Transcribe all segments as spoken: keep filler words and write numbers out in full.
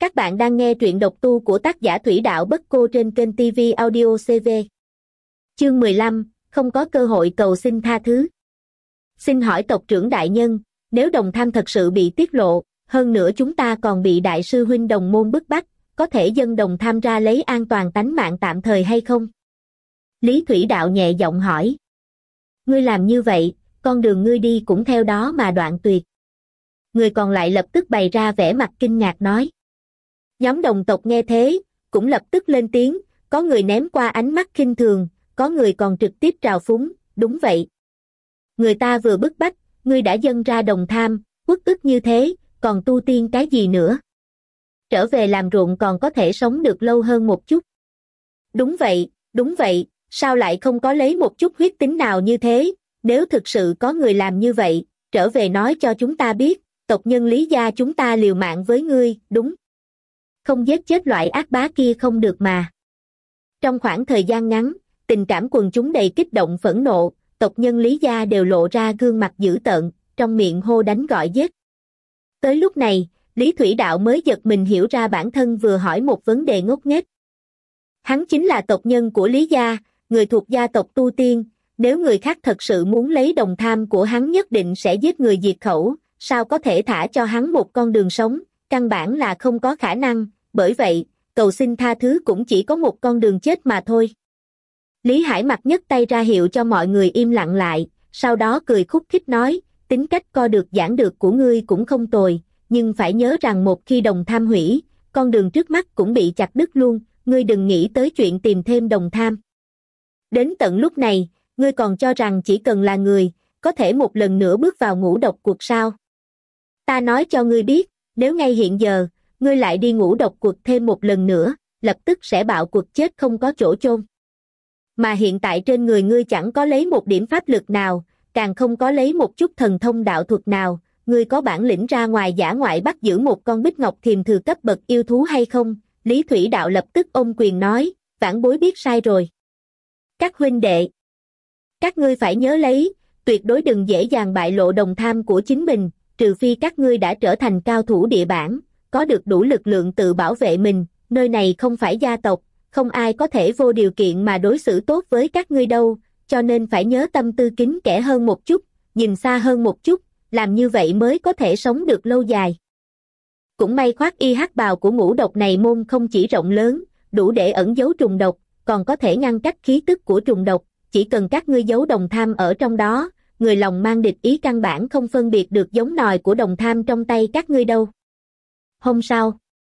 Các bạn đang nghe truyện độc tu của tác giả Thủy Đạo Bất Cô trên kênh ti vi Audio xê vê. Chương mười lăm, không có cơ hội cầu xin tha thứ. Xin hỏi tộc trưởng đại nhân, nếu đồng tham thật sự bị tiết lộ, hơn nữa chúng ta còn bị đại sư huynh đồng môn bức bách, có thể dâng đồng tham ra lấy an toàn tánh mạng tạm thời hay không? Lý Thủy Đạo nhẹ giọng hỏi. Ngươi làm như vậy, con đường ngươi đi cũng theo đó mà đoạn tuyệt. Người còn lại lập tức bày ra vẻ mặt kinh ngạc nói. Nhóm đồng tộc nghe thế, cũng lập tức lên tiếng, có người ném qua ánh mắt khinh thường, có người còn trực tiếp trào phúng, đúng vậy. Người ta vừa bức bách, ngươi đã dâng ra đồng tham, uất ức như thế, còn tu tiên cái gì nữa? Trở về làm ruộng còn có thể sống được lâu hơn một chút. Đúng vậy, đúng vậy, sao lại không có lấy một chút huyết tính nào như thế, nếu thực sự có người làm như vậy, trở về nói cho chúng ta biết, tộc nhân Lý gia chúng ta liều mạng với ngươi, đúng. Không giết chết loại ác bá kia không được mà. Trong khoảng thời gian ngắn, tình cảm quần chúng đầy kích động phẫn nộ, tộc nhân Lý gia đều lộ ra gương mặt dữ tợn, trong miệng hô đánh gọi giết. Tới lúc này, Lý Thủy Đạo mới giật mình hiểu ra bản thân vừa hỏi một vấn đề ngốc nghếch. Hắn chính là tộc nhân của Lý gia, người thuộc gia tộc tu tiên, nếu người khác thật sự muốn lấy đồng tham của hắn nhất định sẽ giết người diệt khẩu, sao có thể thả cho hắn một con đường sống, căn bản là không có khả năng, bởi vậy, cầu xin tha thứ cũng chỉ có một con đường chết mà thôi. Lý Hải Mặc nhấc tay ra hiệu cho mọi người im lặng lại, sau đó cười khúc khích nói, tính cách co được giảng được của ngươi cũng không tồi, nhưng phải nhớ rằng một khi đồng tham hủy, con đường trước mắt cũng bị chặt đứt luôn, ngươi đừng nghĩ tới chuyện tìm thêm đồng tham. Đến tận lúc này, ngươi còn cho rằng chỉ cần là người, có thể một lần nữa bước vào ngũ độc cuộc sao? Ta nói cho ngươi biết, nếu ngay hiện giờ, ngươi lại đi ngũ độc cuộc thêm một lần nữa, lập tức sẽ bạo cuộc chết không có chỗ chôn. Mà hiện tại trên người ngươi chẳng có lấy một điểm pháp lực nào, càng không có lấy một chút thần thông đạo thuật nào, ngươi có bản lĩnh ra ngoài dã ngoại bắt giữ một con bích ngọc thiềm thừa cấp bậc yêu thú hay không? Lý Thủy Đạo lập tức ôm quyền nói, vãn bối biết sai rồi. Các huynh đệ, các ngươi phải nhớ lấy, tuyệt đối đừng dễ dàng bại lộ đồng tham của chính mình, trừ phi các ngươi đã trở thành cao thủ địa bản, có được đủ lực lượng tự bảo vệ mình, nơi này không phải gia tộc, không ai có thể vô điều kiện mà đối xử tốt với các ngươi đâu, cho nên phải nhớ tâm tư kín kẽ hơn một chút, nhìn xa hơn một chút, làm như vậy mới có thể sống được lâu dài. Cũng may khoác y hắc bào của ngũ độc này môn không chỉ rộng lớn, đủ để ẩn giấu trùng độc, còn có thể ngăn cách khí tức của trùng độc, chỉ cần các ngươi giấu đồng tham ở trong đó, người lòng mang địch ý căn bản không phân biệt được giống nòi của đồng tham trong tay các ngươi đâu. Hôm sau,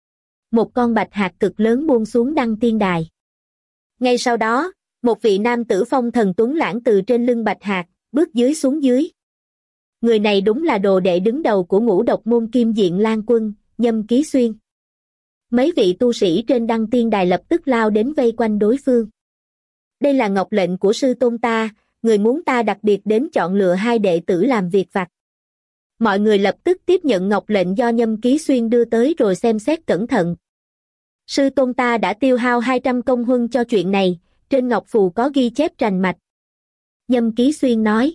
một con bạch hạc cực lớn buông xuống đăng tiên đài. Ngay sau đó, một vị nam tử phong thần tuấn lãng từ trên lưng bạch hạc, bước dưới xuống dưới. Người này đúng là đồ đệ đứng đầu của ngũ độc môn Kim Diện Lan Quân, Nhâm Ký Xuyên. Mấy vị tu sĩ trên đăng tiên đài lập tức lao đến vây quanh đối phương. Đây là ngọc lệnh của sư tôn ta, người muốn ta đặc biệt đến chọn lựa hai đệ tử làm việc vặt. Mọi người lập tức tiếp nhận ngọc lệnh do Nhâm Ký Xuyên đưa tới rồi xem xét cẩn thận. Sư tôn ta đã tiêu hao hai trăm công huân cho chuyện này, trên ngọc phù có ghi chép rành mạch. Nhâm Ký Xuyên nói.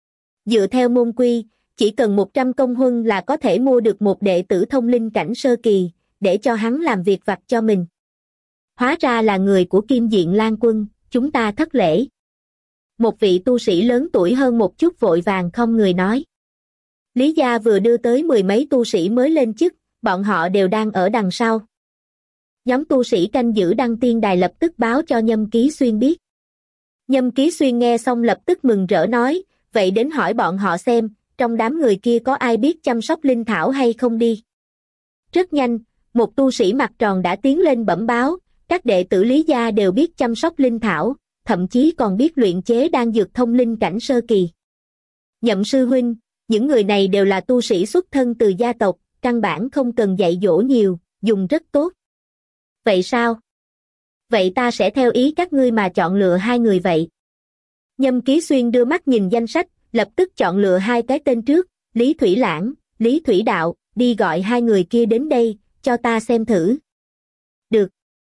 Dựa theo môn quy, chỉ cần một trăm công huân là có thể mua được một đệ tử thông linh cảnh sơ kỳ, để cho hắn làm việc vặt cho mình. Hóa ra là người của Kim Diện Lan Quân, chúng ta thất lễ. Một vị tu sĩ lớn tuổi hơn một chút vội vàng không người nói. Lý gia vừa đưa tới mười mấy tu sĩ mới lên chức, bọn họ đều đang ở đằng sau. Nhóm tu sĩ canh giữ đăng tiên đài lập tức báo cho Nhâm Ký Xuyên biết. Nhâm Ký Xuyên nghe xong lập tức mừng rỡ nói, vậy đến hỏi bọn họ xem, trong đám người kia có ai biết chăm sóc linh thảo hay không đi. Rất nhanh, một tu sĩ mặt tròn đã tiến lên bẩm báo, các đệ tử Lý gia đều biết chăm sóc linh thảo, thậm chí còn biết luyện chế đan dược thông linh cảnh sơ kỳ. Nhậm sư huynh, những người này đều là tu sĩ xuất thân từ gia tộc, căn bản không cần dạy dỗ nhiều, dùng rất tốt. Vậy sao? Vậy ta sẽ theo ý các ngươi mà chọn lựa hai người vậy. Nhâm Ký Xuyên đưa mắt nhìn danh sách, lập tức chọn lựa hai cái tên trước, Lý Thủy Lãng, Lý Thủy Đạo, đi gọi hai người kia đến đây, cho ta xem thử. Được.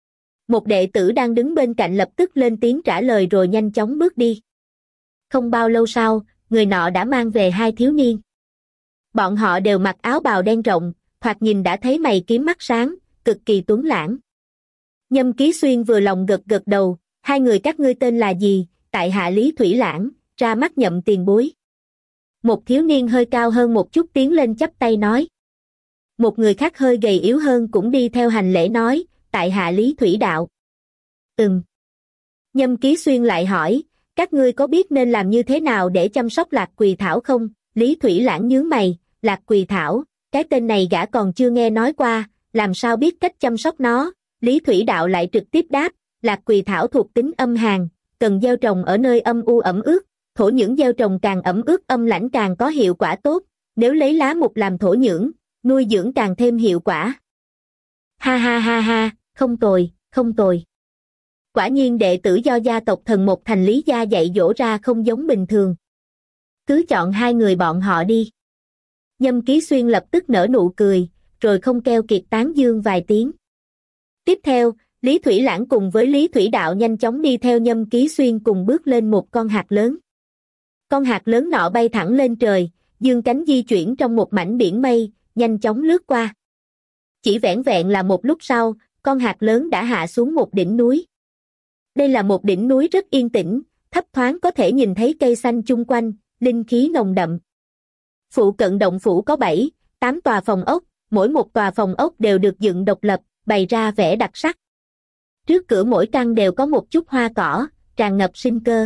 Một đệ tử đang đứng bên cạnh lập tức lên tiếng trả lời rồi nhanh chóng bước đi. Không bao lâu sau, người nọ đã mang về hai thiếu niên. Bọn họ đều mặc áo bào đen rộng, thoạt nhìn đã thấy mày kiếm mắt sáng, cực kỳ tuấn lãng. Nhâm Ký Xuyên vừa lòng gật gật đầu, hai người các ngươi tên là gì? Tại hạ Lý Thủy Lãng, ra mắt Nhậm tiền bối. Một thiếu niên hơi cao hơn một chút tiến lên chắp tay nói. Một người khác hơi gầy yếu hơn cũng đi theo hành lễ nói, tại hạ Lý Thủy Đạo. Ừm. Nhâm Ký Xuyên lại hỏi, các ngươi có biết nên làm như thế nào để chăm sóc lạc quỳ thảo không? Lý Thủy Lãng nhướng mày, lạc quỳ thảo, cái tên này gã còn chưa nghe nói qua, làm sao biết cách chăm sóc nó? Lý Thủy Đạo lại trực tiếp đáp, lạc quỳ thảo thuộc tính âm hàn, cần gieo trồng ở nơi âm u ẩm ướt, thổ nhưỡng gieo trồng càng ẩm ướt âm lãnh càng có hiệu quả tốt, nếu lấy lá mục làm thổ nhưỡng, nuôi dưỡng càng thêm hiệu quả. Ha ha ha ha, không tồi, không tồi. Quả nhiên đệ tử do gia tộc Thần Một Thành Lý gia dạy dỗ ra không giống bình thường. Cứ chọn hai người bọn họ đi. Nhâm Ký Xuyên lập tức nở nụ cười, rồi không keo kiệt tán dương vài tiếng. Tiếp theo, Lý Thủy Lãng cùng với Lý Thủy Đạo nhanh chóng đi theo Nhâm Ký Xuyên cùng bước lên một con hạt lớn. Con hạt lớn nọ bay thẳng lên trời, dương cánh di chuyển trong một mảnh biển mây, nhanh chóng lướt qua. Chỉ vẻn vẹn là một lúc sau, con hạt lớn đã hạ xuống một đỉnh núi. Đây là một đỉnh núi rất yên tĩnh, thấp thoáng có thể nhìn thấy cây xanh chung quanh, linh khí nồng đậm. Phụ cận động phủ có bảy, tám tòa phòng ốc, mỗi một tòa phòng ốc đều được dựng độc lập, bày ra vẻ đặc sắc. Trước cửa mỗi căn đều có một chút hoa cỏ, tràn ngập sinh cơ.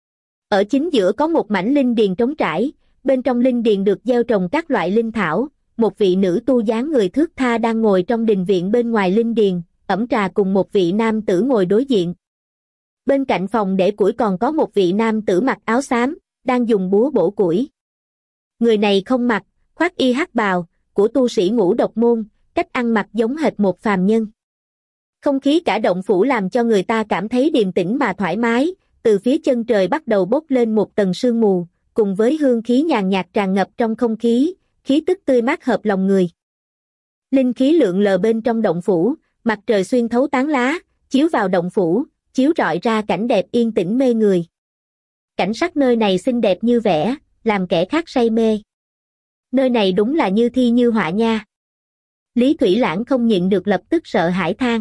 Ở chính giữa có một mảnh linh điền trống trải, bên trong linh điền được gieo trồng các loại linh thảo, một vị nữ tu dáng người thướt tha đang ngồi trong đình viện bên ngoài linh điền, ẩm trà cùng một vị nam tử ngồi đối diện. Bên cạnh phòng để củi còn có một vị nam tử mặc áo xám, đang dùng búa bổ củi. Người này không mặc, khoác y hắc bào, của tu sĩ ngũ độc môn, cách ăn mặc giống hệt một phàm nhân. Không khí cả động phủ làm cho người ta cảm thấy điềm tĩnh mà thoải mái, từ phía chân trời bắt đầu bốc lên một tầng sương mù, cùng với hương khí nhàn nhạt tràn ngập trong không khí, khí tức tươi mát hợp lòng người. Linh khí lượn lờ bên trong động phủ, mặt trời xuyên thấu tán lá, chiếu vào động phủ, chiếu rọi ra cảnh đẹp yên tĩnh mê người. Cảnh sắc nơi này xinh đẹp như vẽ, làm kẻ khác say mê. Nơi này đúng là như thi như họa nha. Lý Thủy Lãng không nhịn được lập tức sợ hãi than.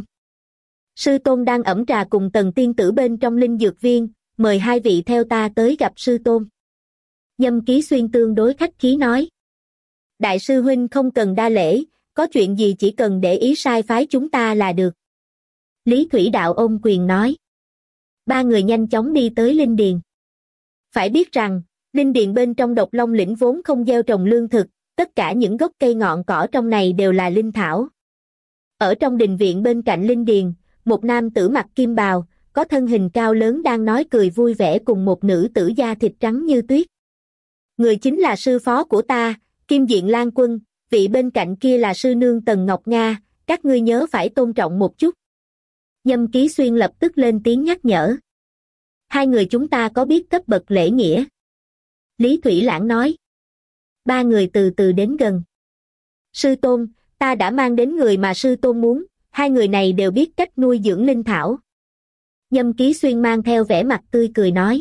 Sư tôn đang ẩm trà cùng Tần tiên tử bên trong linh dược viên, mời hai vị theo ta tới gặp sư tôn. Nhâm Ký Xuyên tương đối khách khí nói. Đại sư huynh không cần đa lễ, có chuyện gì chỉ cần để ý sai phái chúng ta là được. Lý Thủy Đạo ôm quyền nói. Ba người nhanh chóng đi tới linh điền. Phải biết rằng, linh điền bên trong Độc Long lĩnh vốn không gieo trồng lương thực, tất cả những gốc cây ngọn cỏ trong này đều là linh thảo. Ở trong đình viện bên cạnh linh điền, một nam tử mặc kim bào, có thân hình cao lớn đang nói cười vui vẻ cùng một nữ tử da thịt trắng như tuyết. Người chính là sư phó của ta, Kim Diện Lan Quân, vị bên cạnh kia là sư nương Tần Ngọc Nga, các ngươi nhớ phải tôn trọng một chút. Nhâm Ký Xuyên lập tức lên tiếng nhắc nhở. Hai người chúng ta có biết cấp bậc lễ nghĩa? Lý Thủy Lãng nói. Ba người từ từ đến gần. Sư tôn, ta đã mang đến người mà sư tôn muốn, hai người này đều biết cách nuôi dưỡng linh thảo. Nhâm Ký Xuyên mang theo vẻ mặt tươi cười nói.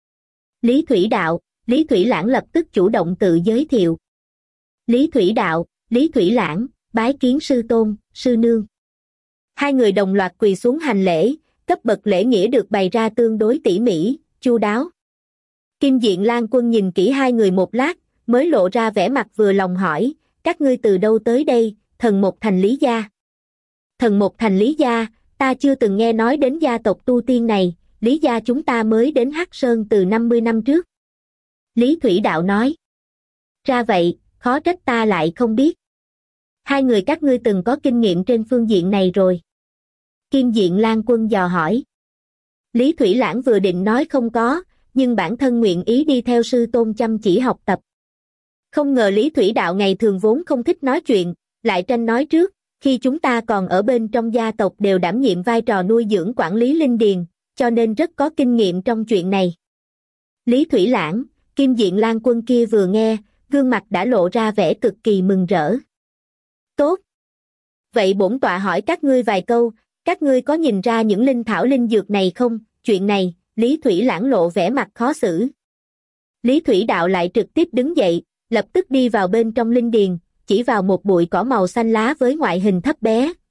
Lý Thủy Đạo, Lý Thủy Lãng lập tức chủ động tự giới thiệu. Lý Thủy Đạo, Lý Thủy Lãng, bái kiến sư tôn, sư nương. Hai người đồng loạt quỳ xuống hành lễ, cấp bậc lễ nghĩa được bày ra tương đối tỉ mỉ, chu đáo. Kim Diện Lan Quân nhìn kỹ hai người một lát, mới lộ ra vẻ mặt vừa lòng hỏi, các ngươi từ đâu tới đây? Thần Một Thành Lý gia. Thần Một Thành Lý gia, ta chưa từng nghe nói đến gia tộc tu tiên này, Lý gia chúng ta mới đến Hắc Sơn từ năm mươi năm trước. Lý Thủy Đạo nói. Ra vậy, khó trách ta lại không biết. Hai người các ngươi từng có kinh nghiệm trên phương diện này rồi. Kim Diện Lan Quân dò hỏi. Lý Thủy Lãng vừa định nói không có, nhưng bản thân nguyện ý đi theo sư tôn chăm chỉ học tập. Không ngờ Lý Thủy Đạo ngày thường vốn không thích nói chuyện, lại tranh nói trước, khi chúng ta còn ở bên trong gia tộc đều đảm nhiệm vai trò nuôi dưỡng quản lý linh điền, cho nên rất có kinh nghiệm trong chuyện này. Lý Thủy Lãng, Kim Diện Lan Quân kia vừa nghe, gương mặt đã lộ ra vẻ cực kỳ mừng rỡ. Tốt. Vậy bổn tọa hỏi các ngươi vài câu, các ngươi có nhìn ra những linh thảo linh dược này không? Chuyện này, Lý Thủy Lãng lộ vẻ mặt khó xử. Lý Thủy Đạo lại trực tiếp đứng dậy, lập tức đi vào bên trong linh điền, chỉ vào một bụi cỏ màu xanh lá với ngoại hình thấp bé,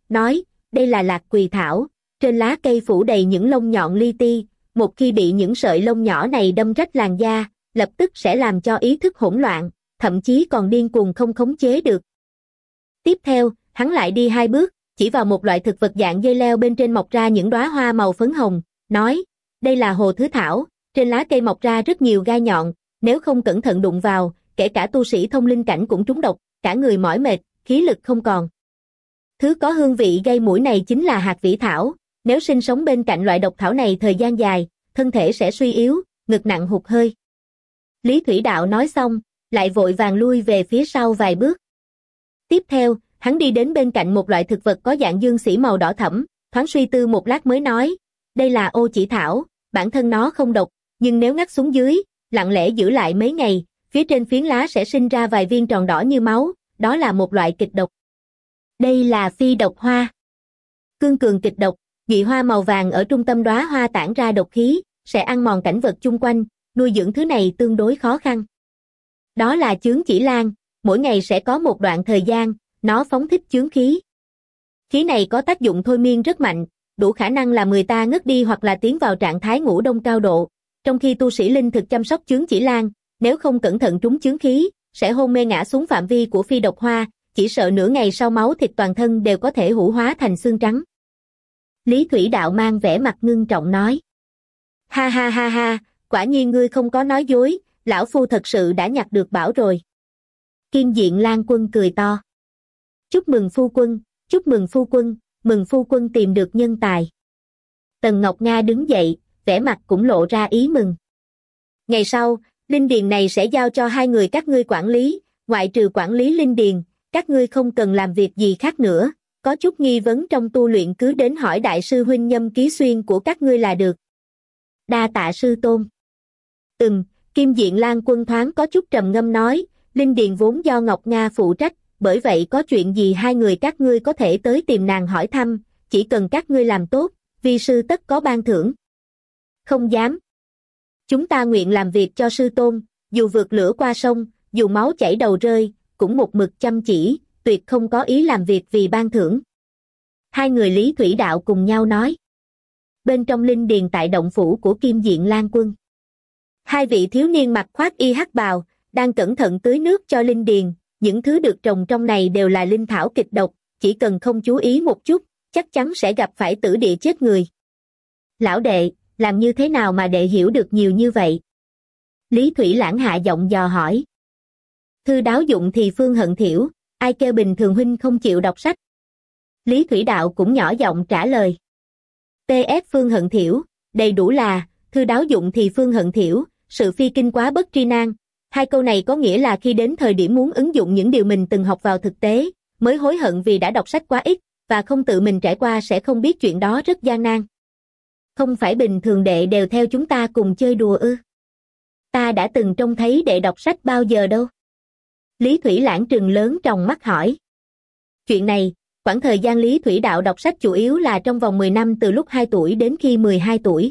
nói, đây là lạc quỳ thảo, trên lá cây phủ đầy những lông nhọn li ti, một khi bị những sợi lông nhỏ này đâm rách làn da, lập tức sẽ làm cho ý thức hỗn loạn, thậm chí còn điên cuồng không khống chế được. Tiếp theo, hắn lại đi hai bước, chỉ vào một loại thực vật dạng dây leo bên trên mọc ra những đóa hoa màu phấn hồng, nói, đây là hồ thứ thảo, trên lá cây mọc ra rất nhiều gai nhọn, nếu không cẩn thận đụng vào, kể cả tu sĩ thông linh cảnh cũng trúng độc, cả người mỏi mệt, khí lực không còn. Thứ có hương vị gây mũi này chính là hạt vĩ thảo, nếu sinh sống bên cạnh loại độc thảo này thời gian dài, thân thể sẽ suy yếu, ngực nặng hụt hơi. Lý Thủy Đạo nói xong, lại vội vàng lui về phía sau vài bước. Tiếp theo, hắn đi đến bên cạnh một loại thực vật có dạng dương xỉ màu đỏ thẫm, thoáng suy tư một lát mới nói, đây là ô chỉ thảo, bản thân nó không độc, nhưng nếu ngắt xuống dưới, lặng lẽ giữ lại mấy ngày, phía trên phiến lá sẽ sinh ra vài viên tròn đỏ như máu, đó là một loại kịch độc. Đây là phi độc hoa. Cương cường kịch độc, nhụy hoa màu vàng ở trung tâm đóa hoa tản ra độc khí, sẽ ăn mòn cảnh vật chung quanh, nuôi dưỡng thứ này tương đối khó khăn. Đó là chướng chỉ lan, mỗi ngày sẽ có một đoạn thời gian, nó phóng thích chướng khí. Khí này có tác dụng thôi miên rất mạnh, đủ khả năng làm người ta ngất đi hoặc là tiến vào trạng thái ngủ đông cao độ. Trong khi tu sĩ linh thực chăm sóc chướng chỉ lan, nếu không cẩn thận trúng chướng khí, sẽ hôn mê ngã xuống phạm vi của phi độc hoa, chỉ sợ nửa ngày sau máu thịt toàn thân đều có thể hủ hóa thành xương trắng. Lý Thủy Đạo mang vẻ mặt ngưng trọng nói. Ha ha ha ha, quả nhiên ngươi không có nói dối, lão phu thật sự đã nhặt được bảo rồi. Kim Diện Lan Quân cười to. Chúc mừng phu quân, chúc mừng phu quân, mừng phu quân tìm được nhân tài. Tần Ngọc Nga đứng dậy, vẻ mặt cũng lộ ra ý mừng. Ngày sau, linh điền này sẽ giao cho hai người các ngươi quản lý, ngoại trừ quản lý linh điền, các ngươi không cần làm việc gì khác nữa, có chút nghi vấn trong tu luyện cứ đến hỏi đại sư huynh Nhâm Ký Xuyên của các ngươi là được. Đa tạ sư tôn. Ừm, Kim Diện Lan Quân thoáng có chút trầm ngâm nói, linh điền vốn do Ngọc Nga phụ trách, bởi vậy có chuyện gì hai người các ngươi có thể tới tìm nàng hỏi thăm, chỉ cần các ngươi làm tốt, vi sư tất có ban thưởng. Không dám. Chúng ta nguyện làm việc cho sư tôn, dù vượt lửa qua sông, dù máu chảy đầu rơi, cũng một mực chăm chỉ, tuyệt không có ý làm việc vì ban thưởng. Hai người Lý Thủy Đạo cùng nhau nói. Bên trong linh điền tại động phủ của Kim Diện Lan Quân, hai vị thiếu niên mặc khoác y hắc bào, đang cẩn thận tưới nước cho linh điền, những thứ được trồng trong này đều là linh thảo kịch độc, chỉ cần không chú ý một chút, chắc chắn sẽ gặp phải tử địa chết người. Lão đệ, làm như thế nào mà đệ hiểu được nhiều như vậy? Lý Thủy Lãng hạ giọng dò hỏi. Thư đáo dụng thì phương hận thiểu, ai kêu bình thường huynh không chịu đọc sách? Lý Thủy Đạo cũng nhỏ giọng trả lời. tê ép phương hận thiểu, đầy đủ là, thư đáo dụng thì phương hận thiểu, sự phi kinh quá bất tri nan. Hai câu này có nghĩa là khi đến thời điểm muốn ứng dụng những điều mình từng học vào thực tế, mới hối hận vì đã đọc sách quá ít, và không tự mình trải qua sẽ không biết chuyện đó rất gian nan. Không phải bình thường đệ đều theo chúng ta cùng chơi đùa ư? Ta đã từng trông thấy đệ đọc sách bao giờ đâu? Lý Thủy Lãng trừng lớn tròng mắt hỏi. Chuyện này, khoảng thời gian Lý Thủy Đạo đọc sách chủ yếu là trong vòng mười năm từ lúc hai tuổi đến khi mười hai tuổi.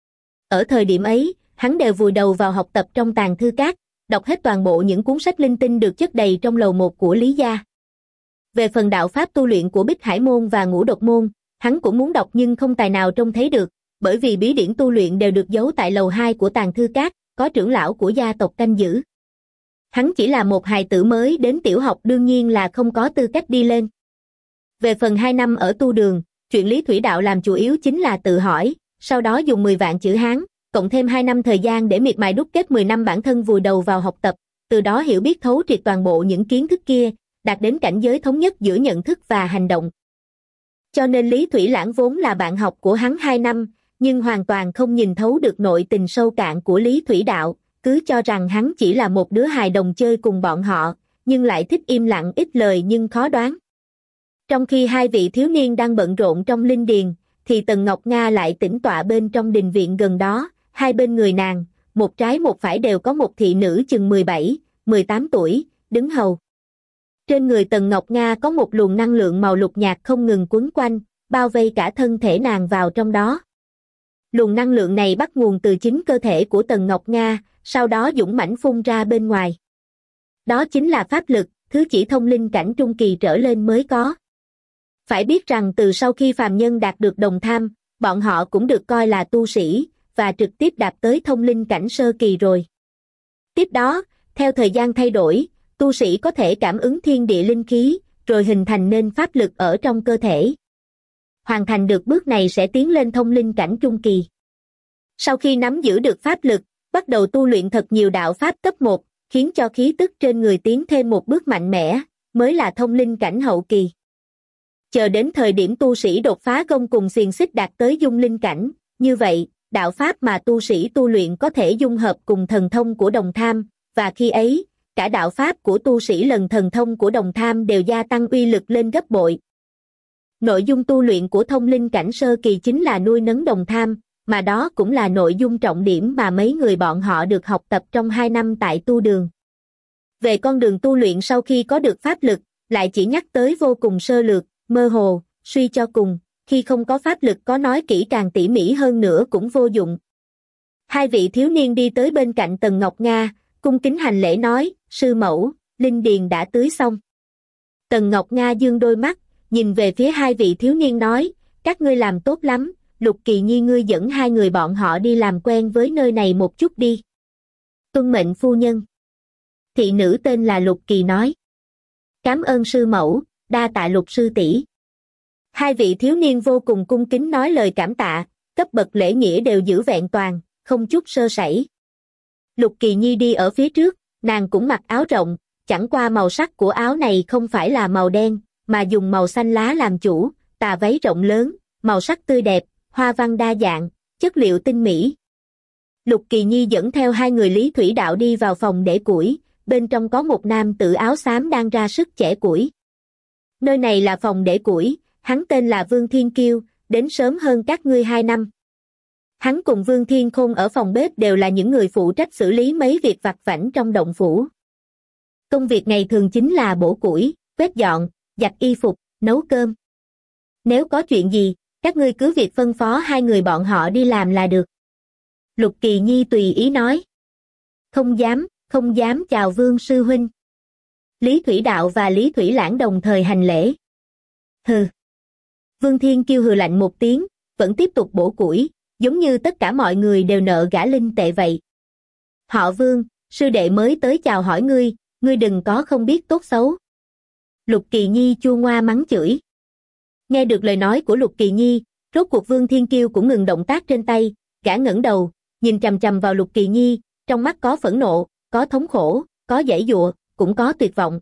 Ở thời điểm ấy, hắn đều vùi đầu vào học tập trong tàng thư các, đọc hết toàn bộ những cuốn sách linh tinh được chất đầy trong lầu một của Lý gia. Về phần đạo pháp tu luyện của Bích Hải môn và Ngũ Độc môn, hắn cũng muốn đọc nhưng không tài nào trông thấy được, bởi vì bí điển tu luyện đều được giấu tại lầu hai của tàng thư các, có trưởng lão của gia tộc canh giữ. Hắn chỉ là một hài tử mới đến tiểu học, đương nhiên là không có tư cách đi lên. Về phần hai năm ở tu đường, chuyện Lý Thủy Đạo làm chủ yếu chính là tự hỏi, sau đó dùng mười vạn chữ Hán, cộng thêm hai năm thời gian để miệt mài đúc kết mười năm bản thân vùi đầu vào học tập, từ đó hiểu biết thấu triệt toàn bộ những kiến thức kia, đạt đến cảnh giới thống nhất giữa nhận thức và hành động. Cho nên Lý Thủy Lãng vốn là bạn học của hắn hai năm, nhưng hoàn toàn không nhìn thấu được nội tình sâu cạn của Lý Thủy Đạo, cứ cho rằng hắn chỉ là một đứa hài đồng chơi cùng bọn họ, nhưng lại thích im lặng ít lời nhưng khó đoán. Trong khi hai vị thiếu niên đang bận rộn trong linh điền, thì Tần Ngọc Nga lại tĩnh tọa bên trong đình viện gần đó, hai bên người nàng, một trái một phải đều có một thị nữ chừng mười bảy, mười tám tuổi, đứng hầu. Trên người Tần Ngọc Nga có một luồng năng lượng màu lục nhạt không ngừng quấn quanh, bao vây cả thân thể nàng vào trong đó. Luồng năng lượng này bắt nguồn từ chính cơ thể của Tần Ngọc Nga, sau đó dũng mãnh phun ra bên ngoài. Đó chính là pháp lực, thứ chỉ thông linh cảnh trung kỳ trở lên mới có. Phải biết rằng từ sau khi phàm nhân đạt được đồng tham, bọn họ cũng được coi là tu sĩ, và trực tiếp đạt tới thông linh cảnh sơ kỳ rồi. Tiếp đó, theo thời gian thay đổi, tu sĩ có thể cảm ứng thiên địa linh khí, rồi hình thành nên pháp lực ở trong cơ thể. Hoàn thành được bước này sẽ tiến lên thông linh cảnh trung kỳ. Sau khi nắm giữ được pháp lực, bắt đầu tu luyện thật nhiều đạo pháp cấp một, khiến cho khí tức trên người tiến thêm một bước mạnh mẽ, mới là thông linh cảnh hậu kỳ. Chờ đến thời điểm tu sĩ đột phá gông cùng xiềng xích đạt tới dung linh cảnh, như vậy, đạo pháp mà tu sĩ tu luyện có thể dung hợp cùng thần thông của đồng tham, và khi ấy, cả đạo pháp của tu sĩ lần thần thông của đồng tham đều gia tăng uy lực lên gấp bội. Nội dung tu luyện của thông linh cảnh sơ kỳ chính là nuôi nấng đồng tham, mà đó cũng là nội dung trọng điểm mà mấy người bọn họ được học tập trong hai năm tại tu đường. Về con đường tu luyện sau khi có được pháp lực, lại chỉ nhắc tới vô cùng sơ lược, mơ hồ, suy cho cùng, khi không có pháp lực có nói kỹ càng tỉ mỉ hơn nữa cũng vô dụng. Hai vị thiếu niên đi tới bên cạnh Tần Ngọc Nga, cung kính hành lễ nói, sư mẫu, linh điền đã tưới xong. Tần Ngọc Nga dương đôi mắt, nhìn về phía hai vị thiếu niên nói, các ngươi làm tốt lắm, Lục Kỳ Nhi ngươi dẫn hai người bọn họ đi làm quen với nơi này một chút đi. Tuân mệnh phu nhân. Thị nữ tên là Lục Kỳ nói. Cảm ơn sư mẫu, đa tạ Lục sư tỷ. Hai vị thiếu niên vô cùng cung kính nói lời cảm tạ, cấp bậc lễ nghĩa đều giữ vẹn toàn, không chút sơ sẩy. Lục Kỳ Nhi đi ở phía trước, nàng cũng mặc áo rộng, chẳng qua màu sắc của áo này không phải là màu đen, mà dùng màu xanh lá làm chủ, tà váy rộng lớn, màu sắc tươi đẹp, hoa văn đa dạng, chất liệu tinh mỹ. Lục Kỳ Nhi dẫn theo hai người Lý Thủy Đạo đi vào phòng để củi, bên trong có một nam tử áo xám đang ra sức chẻ củi. Nơi này là phòng để củi, hắn tên là Vương Thiên Kiêu, đến sớm hơn các ngươi hai năm. Hắn cùng Vương Thiên Khôn ở phòng bếp đều là những người phụ trách xử lý mấy việc vặt vãnh trong động phủ. Công việc ngày thường chính là bổ củi, quét dọn, giặt y phục, nấu cơm. Nếu có chuyện gì, các ngươi cứ việc phân phó hai người bọn họ đi làm là được. Lục Kỳ Nhi tùy ý nói. Không dám, không dám chào Vương sư huynh. Lý Thủy Đạo và Lý Thủy Lãng đồng thời hành lễ. Hừ. Vương Thiên Kiêu hừ lạnh một tiếng, vẫn tiếp tục bổ củi, giống như tất cả mọi người đều nợ gã linh tệ vậy. Họ Vương, sư đệ mới tới chào hỏi ngươi, ngươi đừng có không biết tốt xấu. Lục Kỳ Nhi chua ngoa mắng chửi. Nghe được lời nói của Lục Kỳ Nhi, rốt cuộc Vương Thiên Kiêu cũng ngừng động tác trên tay, gã ngẩng đầu, nhìn chằm chằm vào Lục Kỳ Nhi, trong mắt có phẫn nộ, có thống khổ, có giãy giụa, cũng có tuyệt vọng.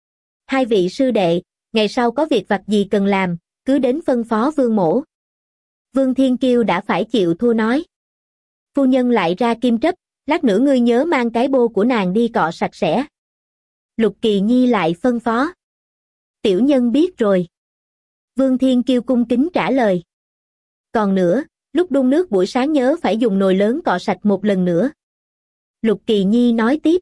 Hai vị sư đệ, ngày sau có việc vặt gì cần làm, cứ đến phân phó Vương mỗ. Vương Thiên Kiêu đã phải chịu thua nói. Phu nhân lại ra kim trấp, lát nữa ngươi nhớ mang cái bô của nàng đi cọ sạch sẽ. Lục Kỳ Nhi lại phân phó. Tiểu nhân biết rồi. Vương Thiên Kiêu cung kính trả lời. Còn nữa, lúc đun nước buổi sáng nhớ phải dùng nồi lớn cọ sạch một lần nữa. Lục Kỳ Nhi nói tiếp.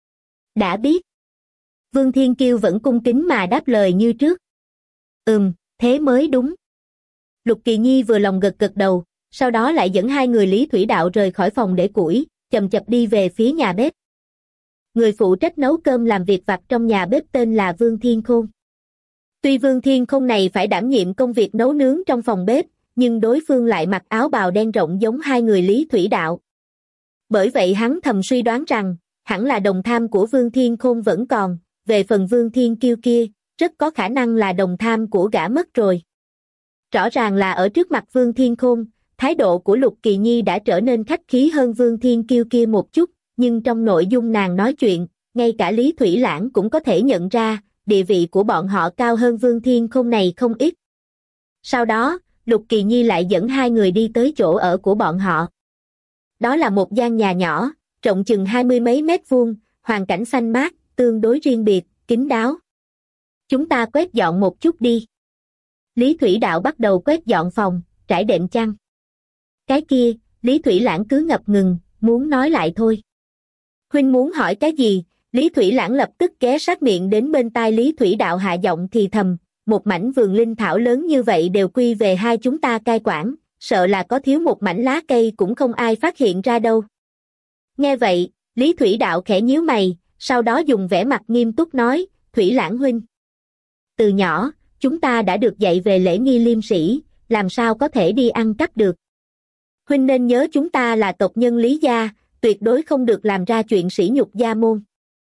Đã biết. Vương Thiên Kiêu vẫn cung kính mà đáp lời như trước. Ừm, thế mới đúng. Lục Kỳ Nhi vừa lòng gật gật đầu, sau đó lại dẫn hai người Lý Thủy Đạo rời khỏi phòng để củi, chậm chậm đi về phía nhà bếp. Người phụ trách nấu cơm làm việc vặt trong nhà bếp tên là Vương Thiên Khôn. Tuy Vương Thiên Khôn này phải đảm nhiệm công việc nấu nướng trong phòng bếp, nhưng đối phương lại mặc áo bào đen rộng giống hai người Lý Thủy Đạo. Bởi vậy hắn thầm suy đoán rằng, hẳn là đồng tham của Vương Thiên Khôn vẫn còn, về phần Vương Thiên Kiêu kia, rất có khả năng là đồng tham của gã mất rồi. Rõ ràng là ở trước mặt Vương Thiên Khôn, thái độ của Lục Kỳ Nhi đã trở nên khách khí hơn Vương Thiên Kiêu kia một chút, nhưng trong nội dung nàng nói chuyện, ngay cả Lý Thủy Lãng cũng có thể nhận ra, địa vị của bọn họ cao hơn Vương Thiên Khôn này không ít. Sau đó, Lục Kỳ Nhi lại dẫn hai người đi tới chỗ ở của bọn họ. Đó là một gian nhà nhỏ, rộng chừng hai mươi mấy mét vuông, hoàn cảnh xanh mát, tương đối riêng biệt, kín đáo. Chúng ta quét dọn một chút đi. Lý Thủy Đạo bắt đầu quét dọn phòng, trải đệm chăn. Cái kia, Lý Thủy Lãng cứ ngập ngừng, muốn nói lại thôi. Huynh muốn hỏi cái gì? Lý Thủy Lãng lập tức ghé sát miệng đến bên tai Lý Thủy Đạo hạ giọng thì thầm, một mảnh vườn linh thảo lớn như vậy đều quy về hai chúng ta cai quản, sợ là có thiếu một mảnh lá cây cũng không ai phát hiện ra đâu. Nghe vậy, Lý Thủy Đạo khẽ nhíu mày, sau đó dùng vẻ mặt nghiêm túc nói, Thủy Lãng huynh. Từ nhỏ, chúng ta đã được dạy về lễ nghi liêm sĩ, làm sao có thể đi ăn cắp được. Huynh nên nhớ chúng ta là tộc nhân Lý gia, tuyệt đối không được làm ra chuyện sỉ nhục gia môn.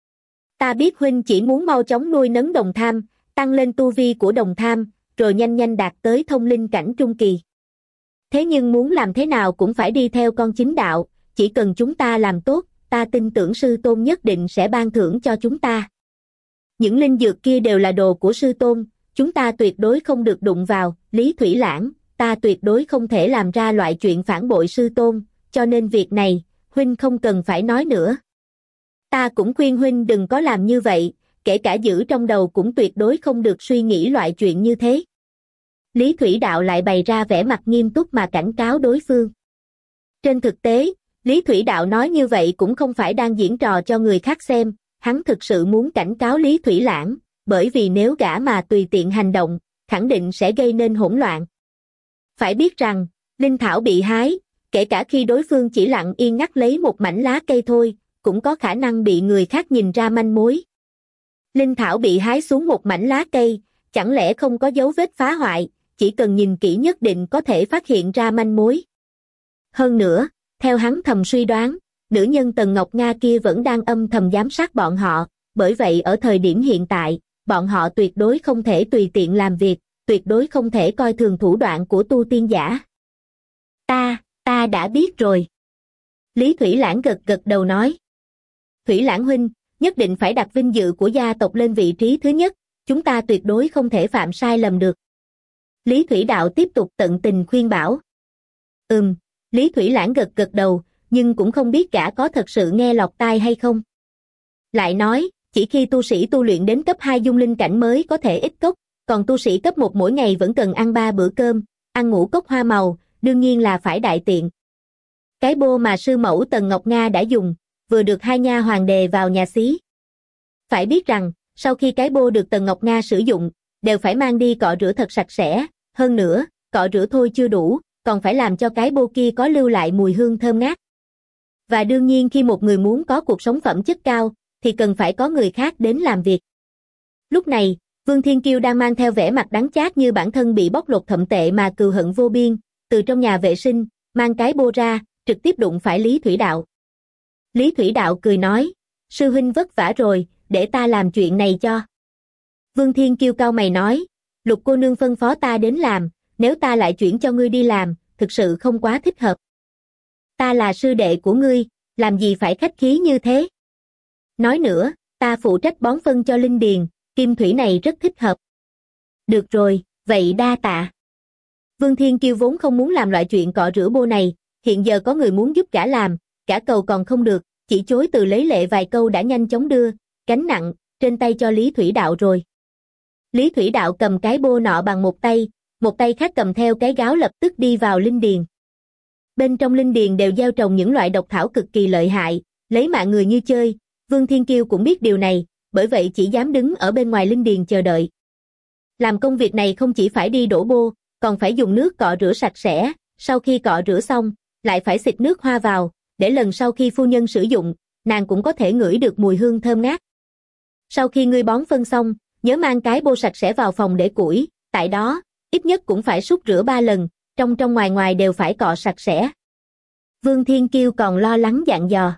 Ta biết huynh chỉ muốn mau chóng nuôi nấng Đồng Tham, tăng lên tu vi của Đồng Tham, rồi nhanh nhanh đạt tới thông linh cảnh trung kỳ. Thế nhưng muốn làm thế nào cũng phải đi theo con chính đạo, chỉ cần chúng ta làm tốt, ta tin tưởng sư tôn nhất định sẽ ban thưởng cho chúng ta. Những linh dược kia đều là đồ của sư tôn, chúng ta tuyệt đối không được đụng vào. Lý Thủy Lãng, ta tuyệt đối không thể làm ra loại chuyện phản bội sư tôn, cho nên việc này, huynh không cần phải nói nữa. Ta cũng khuyên huynh đừng có làm như vậy, kể cả giữ trong đầu cũng tuyệt đối không được suy nghĩ loại chuyện như thế. Lý Thủy Đạo lại bày ra vẻ mặt nghiêm túc mà cảnh cáo đối phương. Trên thực tế, Lý Thủy Đạo nói như vậy cũng không phải đang diễn trò cho người khác xem, hắn thực sự muốn cảnh cáo Lý Thủy Lãng, bởi vì nếu gã mà tùy tiện hành động, khẳng định sẽ gây nên hỗn loạn. Phải biết rằng, linh thảo bị hái, kể cả khi đối phương chỉ lặng yên ngắt lấy một mảnh lá cây thôi, cũng có khả năng bị người khác nhìn ra manh mối. Linh thảo bị hái xuống một mảnh lá cây, chẳng lẽ không có dấu vết phá hoại, chỉ cần nhìn kỹ nhất định có thể phát hiện ra manh mối. Hơn nữa, theo hắn thầm suy đoán, nữ nhân Tần Ngọc Nga kia vẫn đang âm thầm giám sát bọn họ, bởi vậy ở thời điểm hiện tại, bọn họ tuyệt đối không thể tùy tiện làm việc, tuyệt đối không thể coi thường thủ đoạn của tu tiên giả. Ta, ta đã biết rồi. Lý Thủy Lãng gật gật đầu nói. Thủy Lãng huynh, nhất định phải đặt vinh dự của gia tộc lên vị trí thứ nhất, chúng ta tuyệt đối không thể phạm sai lầm được. Lý Thủy Đạo tiếp tục tận tình khuyên bảo. Ừm, Lý Thủy Lãng gật gật đầu, nhưng cũng không biết gã có thật sự nghe lọt tai hay không. Lại nói, chỉ khi tu sĩ tu luyện đến cấp hai dung linh cảnh mới có thể ít cốc, còn tu sĩ cấp một mỗi ngày vẫn cần ăn ba bữa cơm, ăn ngũ cốc hoa màu, đương nhiên là phải đại tiện. Cái bô mà sư mẫu Tần Ngọc Nga đã dùng, vừa được hai nha hoàng đề vào nhà xí. Phải biết rằng, sau khi cái bô được Tần Ngọc Nga sử dụng, đều phải mang đi cọ rửa thật sạch sẽ, hơn nữa, cọ rửa thôi chưa đủ, còn phải làm cho cái bô kia có lưu lại mùi hương thơm ngát. Và đương nhiên khi một người muốn có cuộc sống phẩm chất cao, thì cần phải có người khác đến làm việc. Lúc này, Vương Thiên Kiêu đang mang theo vẻ mặt đắng chát như bản thân bị bóc lột thậm tệ mà cừu hận vô biên, từ trong nhà vệ sinh, mang cái bô ra, trực tiếp đụng phải Lý Thủy Đạo. Lý Thủy Đạo cười nói, sư huynh vất vả rồi, để ta làm chuyện này cho. Vương Thiên Kiêu cau mày nói, Lục cô nương phân phó ta đến làm, nếu ta lại chuyển cho ngươi đi làm, thực sự không quá thích hợp. Ta là sư đệ của ngươi, làm gì phải khách khí như thế? Nói nữa, ta phụ trách bón phân cho linh điền, kim thủy này rất thích hợp. Được rồi, vậy đa tạ. Vương Thiên Kiêu vốn không muốn làm loại chuyện cọ rửa bô này, hiện giờ có người muốn giúp gã làm, gã cầu còn không được, chỉ chối từ lấy lệ vài câu đã nhanh chóng đưa gánh nặng trên tay cho Lý Thủy Đạo rồi. Lý Thủy Đạo cầm cái bô nọ bằng một tay, một tay khác cầm theo cái gáo lập tức đi vào linh điền. Bên trong linh điền đều gieo trồng những loại độc thảo cực kỳ lợi hại, lấy mạng người như chơi. Vương Thiên Kiêu cũng biết điều này, bởi vậy chỉ dám đứng ở bên ngoài linh điền chờ đợi. Làm công việc này không chỉ phải đi đổ bô, còn phải dùng nước cọ rửa sạch sẽ, sau khi cọ rửa xong, lại phải xịt nước hoa vào, để lần sau khi phu nhân sử dụng, nàng cũng có thể ngửi được mùi hương thơm ngát. Sau khi ngươi bón phân xong, nhớ mang cái bô sạch sẽ vào phòng để củi, tại đó, ít nhất cũng phải súc rửa ba lần, trong trong ngoài ngoài đều phải cọ sạch sẽ. Vương Thiên Kiêu còn lo lắng dặn dò.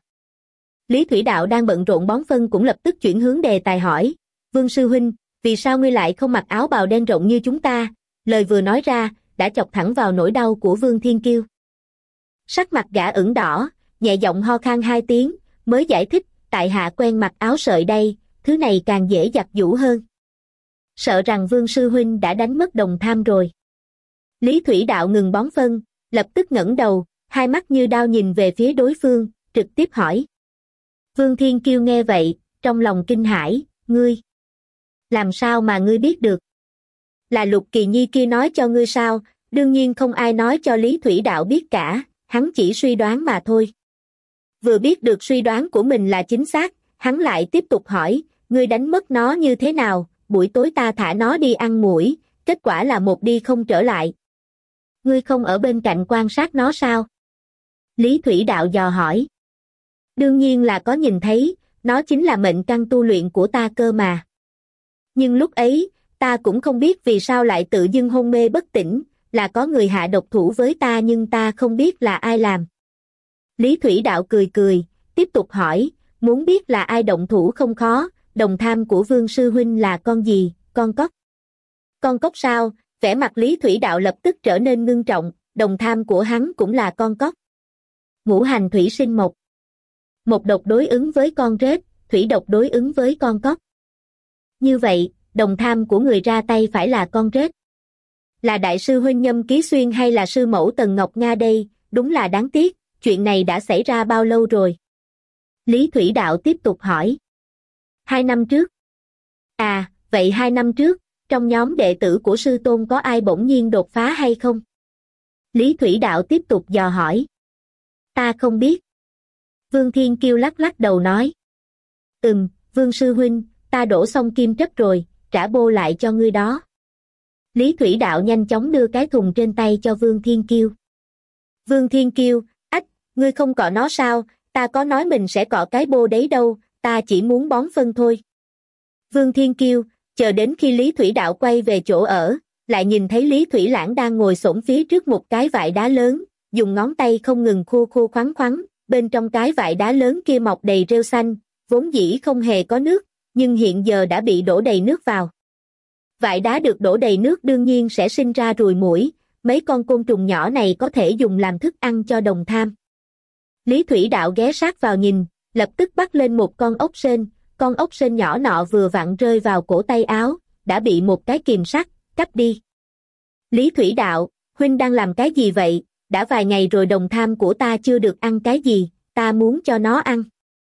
Lý Thủy Đạo đang bận rộn bón phân cũng lập tức chuyển hướng đề tài hỏi, Vương Sư Huynh, vì sao ngươi lại không mặc áo bào đen rộng như chúng ta? Lời vừa nói ra, đã chọc thẳng vào nỗi đau của Vương Thiên Kiêu. Sắc mặt gã ửng đỏ, nhẹ giọng ho khan hai tiếng, mới giải thích, tại hạ quen mặc áo sợi đây, thứ này càng dễ giặt giũ hơn. Sợ rằng Vương Sư Huynh đã đánh mất Đồng Tham rồi. Lý Thủy Đạo ngừng bón phân, lập tức ngẩng đầu, hai mắt như đao nhìn về phía đối phương, trực tiếp hỏi. Vương Thiên Kiêu nghe vậy, trong lòng kinh hãi, ngươi. Làm sao mà ngươi biết được? Là Lục Kỳ Nhi kia nói cho ngươi sao? Đương nhiên không ai nói cho Lý Thủy Đạo biết cả, hắn chỉ suy đoán mà thôi. Vừa biết được suy đoán của mình là chính xác, hắn lại tiếp tục hỏi, ngươi đánh mất nó như thế nào? Buổi tối ta thả nó đi ăn muỗi, kết quả là một đi không trở lại. Ngươi không ở bên cạnh quan sát nó sao? Lý Thủy Đạo dò hỏi. Đương nhiên là có nhìn thấy, nó chính là mệnh căn tu luyện của ta cơ mà. Nhưng lúc ấy, ta cũng không biết vì sao lại tự dưng hôn mê bất tỉnh, là có người hạ độc thủ với ta nhưng ta không biết là ai làm. Lý Thủy Đạo cười cười, tiếp tục hỏi, muốn biết là ai động thủ không khó, đồng tham của Vương sư huynh là con gì, con cóc. Con cóc sao? Vẻ mặt Lý Thủy Đạo lập tức trở nên ngưng trọng, đồng tham của hắn cũng là con cóc. Ngũ hành thủy sinh mộc. Mộc độc đối ứng với con rết, thủy độc đối ứng với con cóc. Như vậy, đồng tham của người ra tay phải là con rết. Là đại sư huynh Nhâm Ký Xuyên hay là sư mẫu Tần Ngọc Nga đây, đúng là đáng tiếc, chuyện này đã xảy ra bao lâu rồi? Lý Thủy Đạo tiếp tục hỏi. Hai năm trước. À, vậy hai năm trước, trong nhóm đệ tử của sư tôn có ai bỗng nhiên đột phá hay không? Lý Thủy Đạo tiếp tục dò hỏi. Ta không biết. Vương Thiên Kiêu lắc lắc đầu nói. Ừm, Vương sư huynh, ta đổ xong kim chất rồi, trả bô lại cho ngươi đó. Lý Thủy Đạo nhanh chóng đưa cái thùng trên tay cho Vương Thiên Kiêu. Vương Thiên Kiêu, ách, ngươi không cọ nó sao, ta có nói mình sẽ cọ cái bô đấy đâu, ta chỉ muốn bón phân thôi. Vương Thiên Kiêu, chờ đến khi Lý Thủy Đạo quay về chỗ ở, lại nhìn thấy Lý Thủy Lãng đang ngồi xổm phía trước một cái vại đá lớn, dùng ngón tay không ngừng khô khô khoắn khoắn, bên trong cái vại đá lớn kia mọc đầy rêu xanh, vốn dĩ không hề có nước, nhưng hiện giờ đã bị đổ đầy nước vào. Vại đá được đổ đầy nước đương nhiên sẽ sinh ra ruồi muỗi, mấy con côn trùng nhỏ này có thể dùng làm thức ăn cho đồng tham. Lý Thủy Đạo ghé sát vào nhìn, lập tức bắt lên một con ốc sên, con ốc sên nhỏ nọ vừa vặn rơi vào cổ tay áo, đã bị một cái kìm sắt cắt đi. Lý Thủy Đạo, huynh đang làm cái gì vậy? Đã vài ngày rồi đồng tham của ta chưa được ăn cái gì, ta muốn cho nó ăn.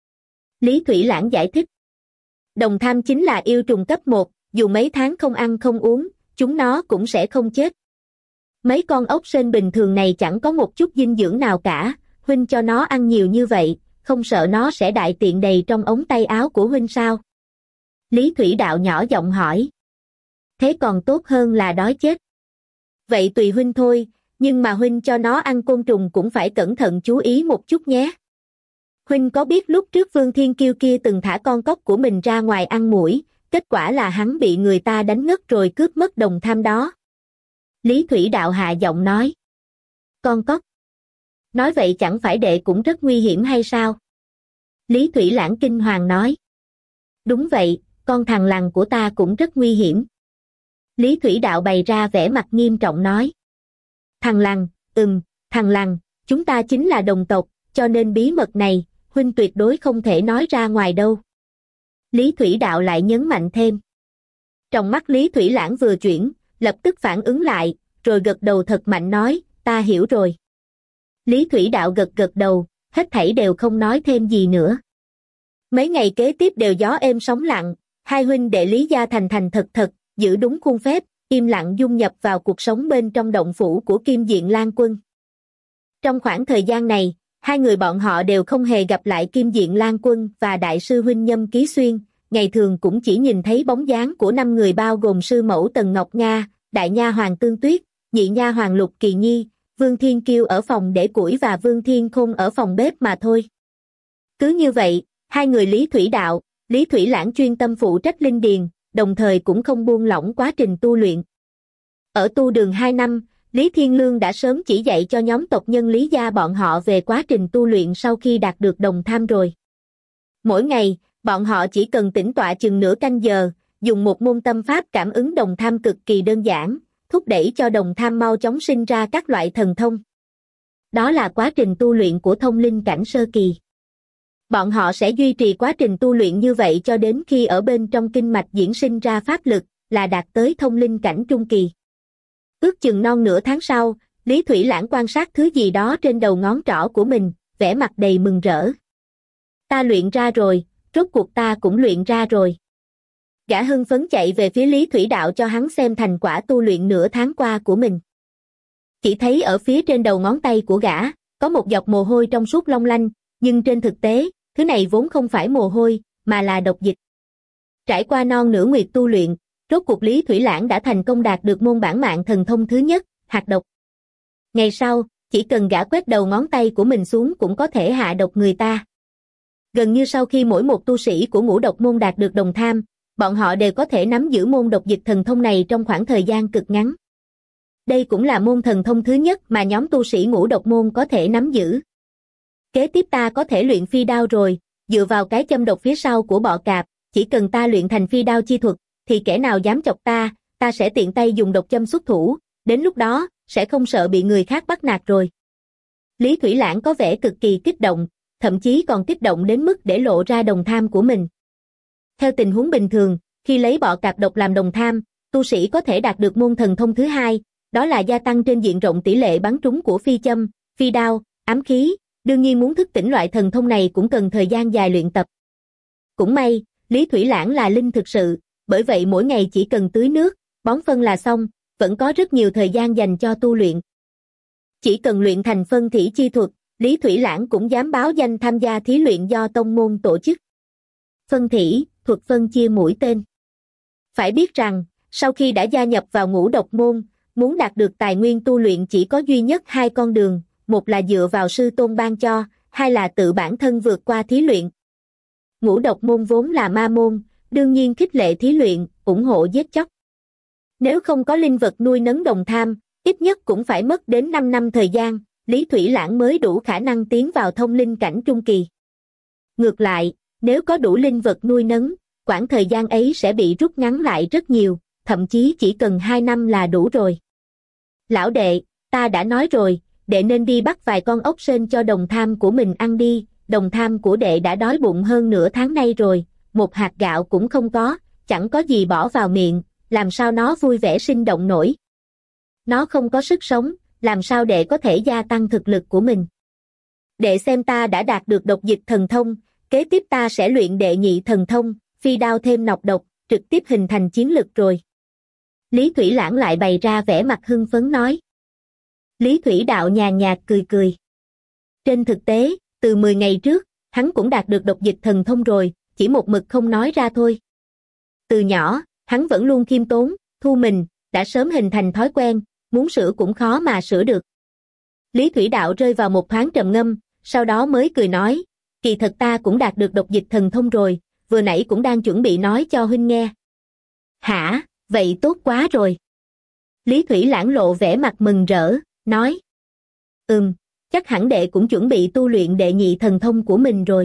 Lý Thủy Lãng giải thích. Đồng tham chính là yêu trùng cấp một, dù mấy tháng không ăn không uống, chúng nó cũng sẽ không chết. Mấy con ốc sên bình thường này chẳng có một chút dinh dưỡng nào cả, huynh cho nó ăn nhiều như vậy, không sợ nó sẽ đại tiện đầy trong ống tay áo của huynh sao? Lý Thủy Đạo nhỏ giọng hỏi. Thế còn tốt hơn là đói chết. Vậy tùy huynh thôi, nhưng mà huynh cho nó ăn côn trùng cũng phải cẩn thận chú ý một chút nhé. Huynh có biết lúc trước Vương Thiên Kiêu kia từng thả con cóc của mình ra ngoài ăn muỗi, kết quả là hắn bị người ta đánh ngất rồi cướp mất đồng tham đó. Lý Thủy Đạo hạ giọng nói. Con cóc. Nói vậy chẳng phải đệ cũng rất nguy hiểm hay sao? Lý Thủy Lãng kinh hoàng nói. Đúng vậy, con thằn lằn của ta cũng rất nguy hiểm. Lý Thủy Đạo bày ra vẻ mặt nghiêm trọng nói. Thằn lằn, ừm, thằn lằn, chúng ta chính là đồng tộc, cho nên bí mật này, huynh tuyệt đối không thể nói ra ngoài đâu. Lý Thủy Đạo lại nhấn mạnh thêm. Trong mắt Lý Thủy Lãng vừa chuyển, lập tức phản ứng lại, rồi gật đầu thật mạnh nói, ta hiểu rồi. Lý Thủy Đạo gật gật đầu, hết thảy đều không nói thêm gì nữa. Mấy ngày kế tiếp đều gió êm sóng lặng, hai huynh đệ Lý gia thành thành thật thật, giữ đúng khuôn phép, im lặng dung nhập vào cuộc sống bên trong động phủ của Kim Diện Lan Quân. Trong khoảng thời gian này, hai người bọn họ đều không hề gặp lại Kim Diện Lan Quân và đại sư huynh Nhâm Ký Xuyên, ngày thường cũng chỉ nhìn thấy bóng dáng của năm người bao gồm sư mẫu Tần Ngọc Nga, đại nha hoàng Tương Tuyết, nhị nha hoàng Lục Kỳ Nhi, Vương Thiên Kiêu ở phòng để củi và Vương Thiên Khôn ở phòng bếp mà thôi. Cứ như vậy, hai người Lý Thủy Đạo, Lý Thủy Lãng chuyên tâm phụ trách linh điền, đồng thời cũng không buông lỏng quá trình tu luyện. Ở tu đường hai năm, Lý Thiên Lương đã sớm chỉ dạy cho nhóm tộc nhân Lý gia bọn họ về quá trình tu luyện sau khi đạt được đồng tham rồi. Mỗi ngày, bọn họ chỉ cần tĩnh tọa chừng nửa canh giờ, dùng một môn tâm pháp cảm ứng đồng tham cực kỳ đơn giản, thúc đẩy cho đồng tham mau chóng sinh ra các loại thần thông. Đó là quá trình tu luyện của thông linh cảnh sơ kỳ. Bọn họ sẽ duy trì quá trình tu luyện như vậy cho đến khi ở bên trong kinh mạch diễn sinh ra pháp lực, là đạt tới thông linh cảnh trung kỳ. Ước chừng non nửa tháng sau, Lý Thủy Lãng quan sát thứ gì đó trên đầu ngón trỏ của mình, vẻ mặt đầy mừng rỡ. Ta luyện ra rồi, rốt cuộc ta cũng luyện ra rồi. Gã hưng phấn chạy về phía Lý Thủy Đạo cho hắn xem thành quả tu luyện nửa tháng qua của mình. Chỉ thấy ở phía trên đầu ngón tay của gã, có một giọt mồ hôi trong suốt long lanh, nhưng trên thực tế, thứ này vốn không phải mồ hôi, mà là độc dịch. Trải qua non nửa nguyệt tu luyện, rốt cuộc Lý Thủy Lãng đã thành công đạt được môn bản mạng thần thông thứ nhất, hạt độc. Ngày sau, chỉ cần gã quét đầu ngón tay của mình xuống cũng có thể hạ độc người ta. Gần như sau khi mỗi một tu sĩ của ngũ độc môn đạt được đồng tham, bọn họ đều có thể nắm giữ môn độc dịch thần thông này trong khoảng thời gian cực ngắn. Đây cũng là môn thần thông thứ nhất mà nhóm tu sĩ ngũ độc môn có thể nắm giữ. Kế tiếp ta có thể luyện phi đao rồi, dựa vào cái châm độc phía sau của bọ cạp, chỉ cần ta luyện thành phi đao chi thuật, thì kẻ nào dám chọc ta, ta sẽ tiện tay dùng độc châm xuất thủ, đến lúc đó, sẽ không sợ bị người khác bắt nạt rồi. Lý Thủy Lãng có vẻ cực kỳ kích động, thậm chí còn kích động đến mức để lộ ra đồng tham của mình. Theo tình huống bình thường, khi lấy bọ cạp độc làm đồng tham, tu sĩ có thể đạt được môn thần thông thứ hai, đó là gia tăng trên diện rộng tỷ lệ bắn trúng của phi châm, phi đao, ám khí. Đương nhiên muốn thức tỉnh loại thần thông này cũng cần thời gian dài luyện tập. Cũng may, Lý Thủy Lãng là linh thực sự, bởi vậy mỗi ngày chỉ cần tưới nước, bón phân là xong, vẫn có rất nhiều thời gian dành cho tu luyện. Chỉ cần luyện thành phân thủy chi thuật, Lý Thủy Lãng cũng dám báo danh tham gia thí luyện do tông môn tổ chức. Phân thủy, thuật phân chia mũi tên. Phải biết rằng, sau khi đã gia nhập vào ngũ độc môn, muốn đạt được tài nguyên tu luyện chỉ có duy nhất hai con đường, một là dựa vào sư tôn ban cho, hai là tự bản thân vượt qua thí luyện. Ngũ độc môn vốn là ma môn, đương nhiên khích lệ thí luyện, ủng hộ giết chóc. Nếu không có linh vật nuôi nấng đồng tham, ít nhất cũng phải mất đến năm năm thời gian, Lý Thủy Lãng mới đủ khả năng tiến vào thông linh cảnh trung kỳ. Ngược lại, nếu có đủ linh vật nuôi nấng, quãng thời gian ấy sẽ bị rút ngắn lại rất nhiều, thậm chí chỉ cần hai năm là đủ rồi. Lão đệ, ta đã nói rồi, đệ nên đi bắt vài con ốc sên cho đồng tham của mình ăn đi, đồng tham của đệ đã đói bụng hơn nửa tháng nay rồi, một hạt gạo cũng không có, chẳng có gì bỏ vào miệng, làm sao nó vui vẻ sinh động nổi. Nó không có sức sống, làm sao đệ có thể gia tăng thực lực của mình. Đệ xem ta đã đạt được độc dịch thần thông, kế tiếp ta sẽ luyện đệ nhị thần thông, phi đao thêm nọc độc, trực tiếp hình thành chiến lực rồi. Lý Thủy Lãng lại bày ra vẻ mặt hưng phấn nói. Lý Thủy Đạo nhàn nhạt cười cười. Trên thực tế, từ mười ngày trước, hắn cũng đạt được độc dịch thần thông rồi, chỉ một mực không nói ra thôi. Từ nhỏ, hắn vẫn luôn khiêm tốn, thu mình, đã sớm hình thành thói quen, muốn sửa cũng khó mà sửa được. Lý Thủy Đạo rơi vào một thoáng trầm ngâm, sau đó mới cười nói, kỳ thật ta cũng đạt được độc dịch thần thông rồi, vừa nãy cũng đang chuẩn bị nói cho huynh nghe. Hả, vậy tốt quá rồi. Lý Thủy Lãng lộ vẻ mặt mừng rỡ, nói. Ừm, chắc hẳn đệ cũng chuẩn bị tu luyện đệ nhị thần thông của mình rồi.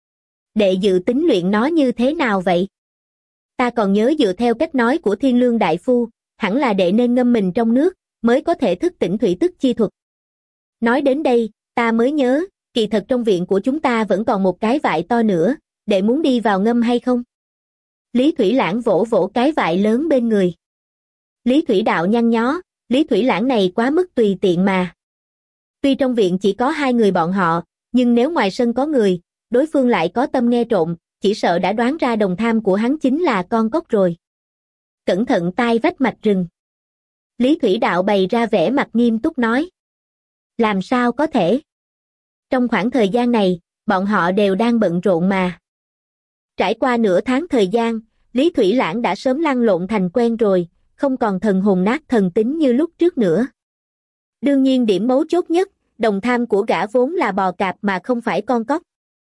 Đệ dự tính luyện nó như thế nào vậy? Ta còn nhớ dựa theo cách nói của Thiên Lương Đại Phu, hẳn là đệ nên ngâm mình trong nước, mới có thể thức tỉnh thủy tức chi thuật. Nói đến đây, ta mới nhớ, kỳ thật trong viện của chúng ta vẫn còn một cái vại to nữa, đệ muốn đi vào ngâm hay không? Lý Thủy Lãng vỗ vỗ cái vại lớn bên người. Lý Thủy Đạo nhăn nhó, Lý Thủy Lãng này quá mức tùy tiện mà. Tuy trong viện chỉ có hai người bọn họ, nhưng nếu ngoài sân có người, đối phương lại có tâm nghe trộm, chỉ sợ đã đoán ra đồng tham của hắn chính là con cóc rồi. Cẩn thận tai vách mạch rừng. Lý Thủy Đạo bày ra vẻ mặt nghiêm túc nói. Làm sao có thể? Trong khoảng thời gian này, bọn họ đều đang bận rộn mà. Trải qua nửa tháng thời gian, Lý Thủy Lãng đã sớm lăn lộn thành quen rồi, không còn thần hồn nát thần tính như lúc trước nữa. Đương nhiên điểm mấu chốt nhất, đồng tham của gã vốn là bò cạp mà không phải con cóc.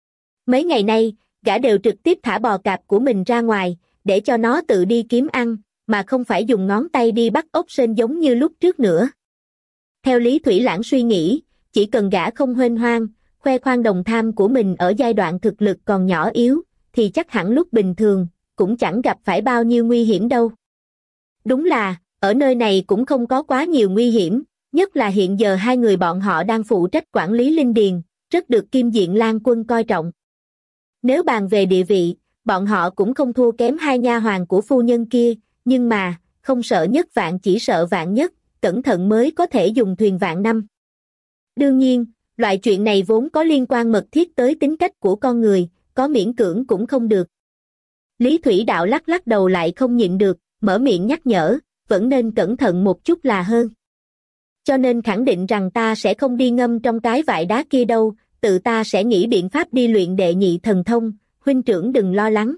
Mấy ngày nay, gã đều trực tiếp thả bò cạp của mình ra ngoài, để cho nó tự đi kiếm ăn, mà không phải dùng ngón tay đi bắt ốc sên giống như lúc trước nữa. Theo Lý Thủy Lãng suy nghĩ, chỉ cần gã không huênh hoang, khoe khoang đồng tham của mình ở giai đoạn thực lực còn nhỏ yếu, thì chắc hẳn lúc bình thường, cũng chẳng gặp phải bao nhiêu nguy hiểm đâu. Đúng là, ở nơi này cũng không có quá nhiều nguy hiểm, nhất là hiện giờ hai người bọn họ đang phụ trách quản lý linh điền, rất được Kim Diện Lang Quân coi trọng. Nếu bàn về địa vị, bọn họ cũng không thua kém hai nha hoàn của phu nhân kia, nhưng mà, không sợ nhất vạn chỉ sợ vạn nhất, cẩn thận mới có thể dùng thuyền vạn năm. Đương nhiên, loại chuyện này vốn có liên quan mật thiết tới tính cách của con người, có miễn cưỡng cũng không được. Lý Thủy Đạo lắc lắc đầu lại không nhịn được, mở miệng nhắc nhở, vẫn nên cẩn thận một chút là hơn. Cho nên khẳng định rằng ta sẽ không đi ngâm trong cái vại đá kia đâu, tự ta sẽ nghĩ biện pháp đi luyện đệ nhị thần thông, huynh trưởng đừng lo lắng.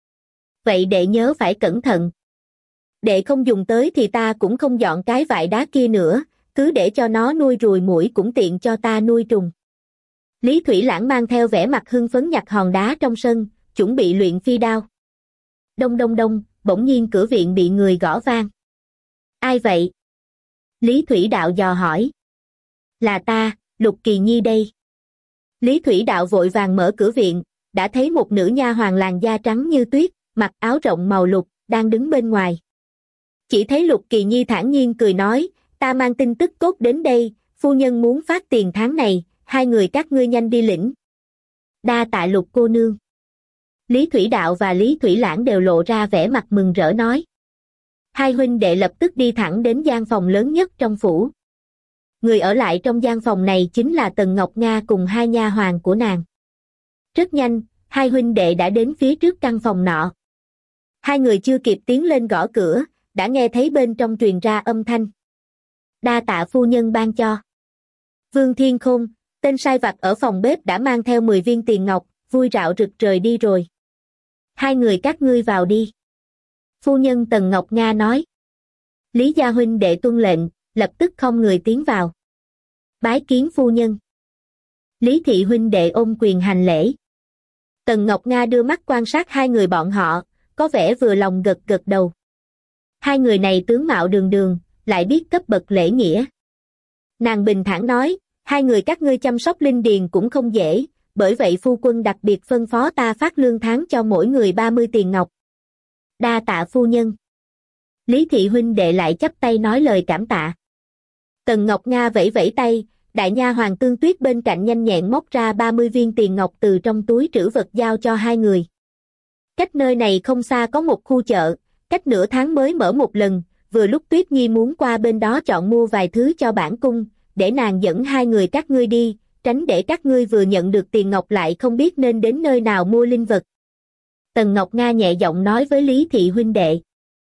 Vậy đệ nhớ phải cẩn thận. Đệ không dùng tới thì ta cũng không dọn cái vại đá kia nữa, cứ để cho nó nuôi ruồi muỗi cũng tiện cho ta nuôi trùng. Lý Thủy Lãng mang theo vẻ mặt hưng phấn nhặt hòn đá trong sân, chuẩn bị luyện phi đao. Đông đông đông, bỗng nhiên cửa viện bị người gõ vang. Ai vậy? Lý Thủy Đạo dò hỏi. Là ta, Lục Kỳ Nhi đây. Lý Thủy Đạo vội vàng mở cửa viện, đã thấy một nữ nha hoàn làn da trắng như tuyết, mặc áo rộng màu lục, đang đứng bên ngoài. Chỉ thấy Lục Kỳ Nhi thản nhiên cười nói, ta mang tin tức tốt đến đây, phu nhân muốn phát tiền tháng này, hai người các ngươi nhanh đi lĩnh. Đa tạ Lục cô nương. Lý Thủy Đạo và Lý Thủy Lãng đều lộ ra vẻ mặt mừng rỡ nói. Hai huynh đệ lập tức đi thẳng đến gian phòng lớn nhất trong phủ. Người ở lại trong gian phòng này chính là Tần Ngọc Nga cùng hai nha hoàn của nàng. Rất nhanh, hai huynh đệ đã đến phía trước căn phòng nọ. Hai người chưa kịp tiến lên gõ cửa, đã nghe thấy bên trong truyền ra âm thanh. Đa tạ phu nhân ban cho. Vương Thiên Khôn, tên sai vặt ở phòng bếp đã mang theo mười viên tiền ngọc, vui rạo rực rời đi rồi. Hai người các ngươi vào đi. Phu nhân Tần Ngọc Nga nói. Lý gia huynh đệ tuân lệnh, lập tức không người tiến vào. Bái kiến phu nhân. Lý thị huynh đệ ôm quyền hành lễ. Tần Ngọc Nga đưa mắt quan sát hai người bọn họ, có vẻ vừa lòng gật gật đầu. Hai người này tướng mạo đường đường, lại biết cấp bậc lễ nghĩa. Nàng bình thản nói, hai người các ngươi chăm sóc linh điền cũng không dễ, bởi vậy phu quân đặc biệt phân phó ta phát lương tháng cho mỗi người ba mươi tiền ngọc. Đa tạ phu nhân. Lý thị huynh đệ lại chắp tay nói lời cảm tạ. Tần Ngọc Nga vẫy vẫy tay, đại nha hoàng Tương Tuyết bên cạnh nhanh nhẹn móc ra ba mươi viên tiền ngọc từ trong túi trữ vật giao cho hai người. Cách nơi này không xa có một khu chợ, cách nửa tháng mới mở một lần, vừa lúc Tuyết Nhi muốn qua bên đó chọn mua vài thứ cho bản cung, để nàng dẫn hai người các ngươi đi, tránh để các ngươi vừa nhận được tiền ngọc lại không biết nên đến nơi nào mua linh vật. Tần Ngọc Nga nhẹ giọng nói với Lý thị huynh đệ.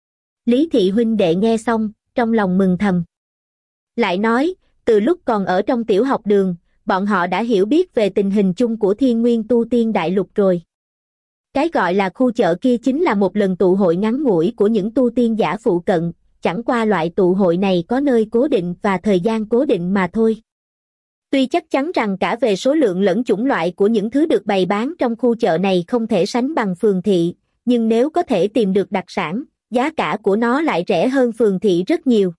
Lý thị huynh đệ nghe xong, trong lòng mừng thầm. Lại nói, từ lúc còn ở trong tiểu học đường, bọn họ đã hiểu biết về tình hình chung của Thiên Nguyên tu tiên đại lục rồi. Cái gọi là khu chợ kia chính là một lần tụ hội ngắn ngủi của những tu tiên giả phụ cận, chẳng qua loại tụ hội này có nơi cố định và thời gian cố định mà thôi. Tuy chắc chắn rằng cả về số lượng lẫn chủng loại của những thứ được bày bán trong khu chợ này không thể sánh bằng phường thị, nhưng nếu có thể tìm được đặc sản, giá cả của nó lại rẻ hơn phường thị rất nhiều.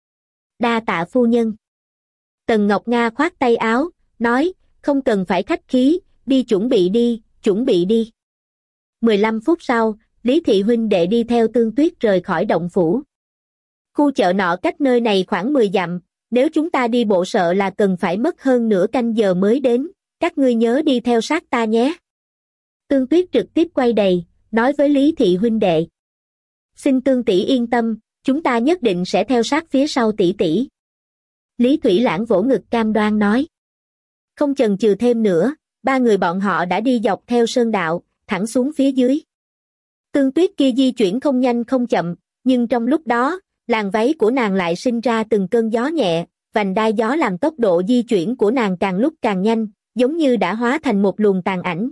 Đa tạ phu nhân. Tần Ngọc Nga khoát tay áo, nói, không cần phải khách khí, đi chuẩn bị đi, chuẩn bị đi. mười lăm phút sau, Lý thị huynh đệ đi theo Tương Tuyết rời khỏi động phủ. Khu chợ nọ cách nơi này khoảng mười dặm, nếu chúng ta đi bộ sợ là cần phải mất hơn nửa canh giờ mới đến, các ngươi nhớ đi theo sát ta nhé. Tương Tuyết trực tiếp quay đầy, nói với Lý thị huynh đệ. Xin Tương tỷ yên tâm, chúng ta nhất định sẽ theo sát phía sau tỷ tỷ. Lý Thủy Lãng vỗ ngực cam đoan nói. Không chần chừ thêm nữa, ba người bọn họ đã đi dọc theo sơn đạo, thẳng xuống phía dưới. Tương Tuyết kia di chuyển không nhanh không chậm, nhưng trong lúc đó, làn váy của nàng lại sinh ra từng cơn gió nhẹ, vành đai gió làm tốc độ di chuyển của nàng càng lúc càng nhanh, giống như đã hóa thành một luồng tàn ảnh.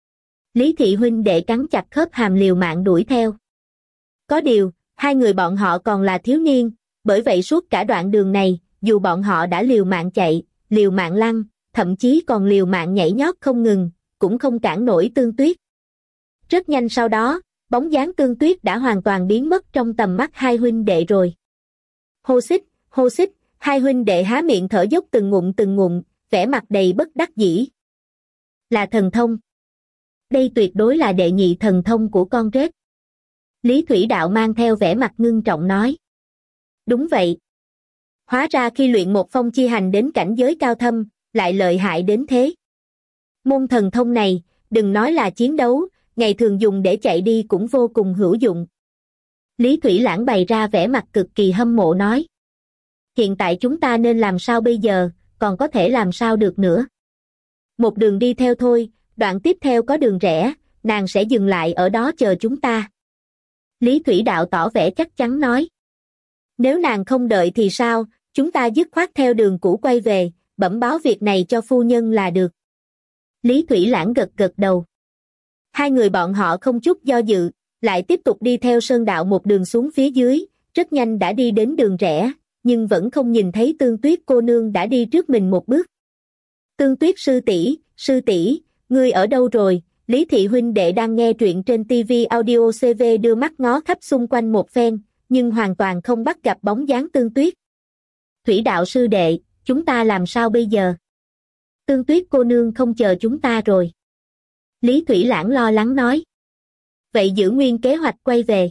Lý thị huynh đệ cắn chặt khớp hàm liều mạng đuổi theo. Có điều, hai người bọn họ còn là thiếu niên, bởi vậy suốt cả đoạn đường này, dù bọn họ đã liều mạng chạy, liều mạng lăn, thậm chí còn liều mạng nhảy nhót không ngừng, cũng không cản nổi Tương Tuyết. Rất nhanh sau đó, bóng dáng Tương Tuyết đã hoàn toàn biến mất trong tầm mắt hai huynh đệ rồi. Hô xích, hô xích, hai huynh đệ há miệng thở dốc từng ngụm từng ngụm, vẻ mặt đầy bất đắc dĩ. Là thần thông. Đây tuyệt đối là đệ nhị thần thông của con rết. Lý Thủy Đạo mang theo vẻ mặt ngưng trọng nói. Đúng vậy. Hóa ra khi luyện một phong chi hành đến cảnh giới cao thâm, lại lợi hại đến thế. Môn thần thông này, đừng nói là chiến đấu, ngày thường dùng để chạy đi cũng vô cùng hữu dụng. Lý Thủy Lãng bày ra vẻ mặt cực kỳ hâm mộ nói. Hiện tại chúng ta nên làm sao bây giờ, còn có thể làm sao được nữa. Một đường đi theo thôi, đoạn tiếp theo có đường rẽ, nàng sẽ dừng lại ở đó chờ chúng ta. Lý Thủy Đạo tỏ vẻ chắc chắn nói. Nếu nàng không đợi thì sao, chúng ta dứt khoát theo đường cũ quay về, bẩm báo việc này cho phu nhân là được. Lý Thủy Lãng gật gật đầu. Hai người bọn họ không chút do dự, lại tiếp tục đi theo sơn đạo một đường xuống phía dưới, rất nhanh đã đi đến đường rẽ, nhưng vẫn không nhìn thấy Tương Tuyết cô nương đã đi trước mình một bước. Tương Tuyết sư tỷ, sư tỷ, ngươi ở đâu rồi, Lý Thị huynh đệ đang nghe truyện trên ti vi Audio xê vê đưa mắt ngó khắp xung quanh một phen, nhưng hoàn toàn không bắt gặp bóng dáng Tương Tuyết. Thủy đạo sư đệ, chúng ta làm sao bây giờ? Tương Tuyết cô nương không chờ chúng ta rồi. Lý Thủy Lãng lo lắng nói. Vậy giữ nguyên kế hoạch quay về.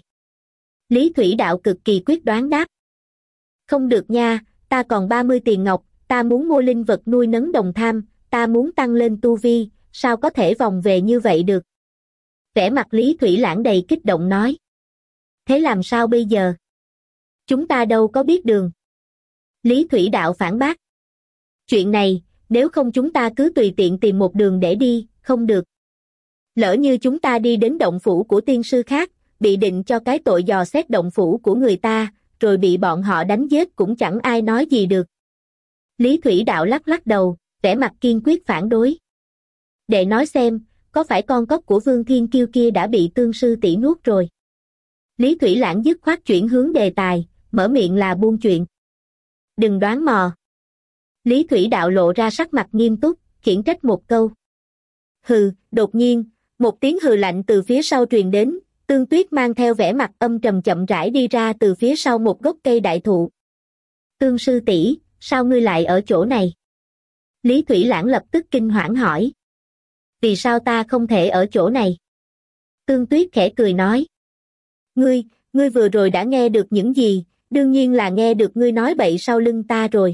Lý Thủy đạo cực kỳ quyết đoán đáp. Không được nha, ta còn ba mươi tiền ngọc, ta muốn mua linh vật nuôi nấng Đồng Tham, ta muốn tăng lên tu vi, sao có thể vòng về như vậy được? Vẻ mặt Lý Thủy Lãng đầy kích động nói. Thế làm sao bây giờ? Chúng ta đâu có biết đường. Lý Thủy đạo phản bác. Chuyện này, nếu không chúng ta cứ tùy tiện tìm một đường để đi, không được. Lỡ như chúng ta đi đến động phủ của tiên sư khác, bị định cho cái tội dò xét động phủ của người ta, rồi bị bọn họ đánh giết cũng chẳng ai nói gì được. Lý Thủy đạo lắc lắc đầu, vẻ mặt kiên quyết phản đối. Để nói xem, có phải con cóc của Vương Thiên Kiêu kia đã bị Tương sư tỷ nuốt rồi? Lý Thủy Lãng dứt khoát chuyển hướng đề tài, mở miệng là buông chuyện. Đừng đoán mò. Lý Thủy đạo lộ ra sắc mặt nghiêm túc, khiển trách một câu. Hừ, đột nhiên, một tiếng hừ lạnh từ phía sau truyền đến, Tương Tuyết mang theo vẻ mặt âm trầm chậm rãi đi ra từ phía sau một gốc cây đại thụ. Tương sư tỷ, sao ngươi lại ở chỗ này? Lý Thủy Lãng lập tức kinh hoảng hỏi. Vì sao ta không thể ở chỗ này? Tương Tuyết khẽ cười nói. Ngươi, ngươi vừa rồi đã nghe được những gì, đương nhiên là nghe được ngươi nói bậy sau lưng ta rồi.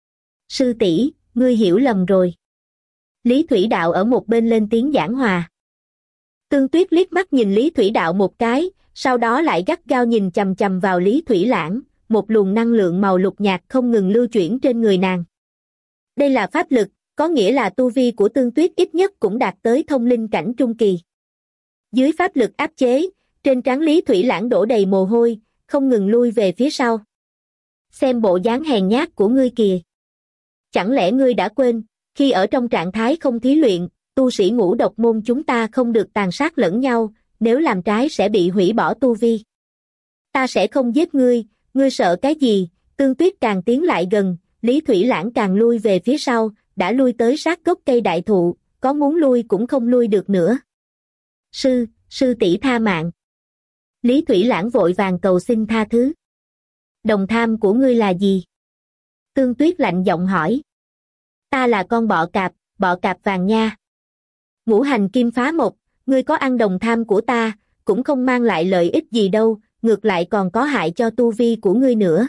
Sư tỷ, ngươi hiểu lầm rồi. Lý Thủy đạo ở một bên lên tiếng giảng hòa. Tương Tuyết liếc mắt nhìn Lý Thủy đạo một cái, sau đó lại gắt gao nhìn chằm chằm vào Lý Thủy Lãng, một luồng năng lượng màu lục nhạt không ngừng lưu chuyển trên người nàng. Đây là pháp lực, có nghĩa là tu vi của Tương Tuyết ít nhất cũng đạt tới thông linh cảnh trung kỳ. Dưới pháp lực áp chế, trên trán Lý Thủy Lãng đổ đầy mồ hôi, không ngừng lui về phía sau. Xem bộ dáng hèn nhát của ngươi kìa. Chẳng lẽ ngươi đã quên, khi ở trong trạng thái không thí luyện, tu sĩ ngũ độc môn chúng ta không được tàn sát lẫn nhau, nếu làm trái sẽ bị hủy bỏ tu vi. Ta sẽ không giết ngươi, ngươi sợ cái gì? Tương Tuyết càng tiến lại gần, Lý Thủy Lãng càng lui về phía sau, đã lui tới sát gốc cây đại thụ, có muốn lui cũng không lui được nữa. Sư, sư tỷ tha mạng. Lý Thủy Lãng vội vàng cầu xin tha thứ. Đồng tham của ngươi là gì? Tương Tuyết lạnh giọng hỏi. Ta là con bọ cạp, bọ cạp vàng nha. Ngũ hành kim phá mộc, ngươi có ăn đồng tham của ta, cũng không mang lại lợi ích gì đâu, ngược lại còn có hại cho tu vi của ngươi nữa.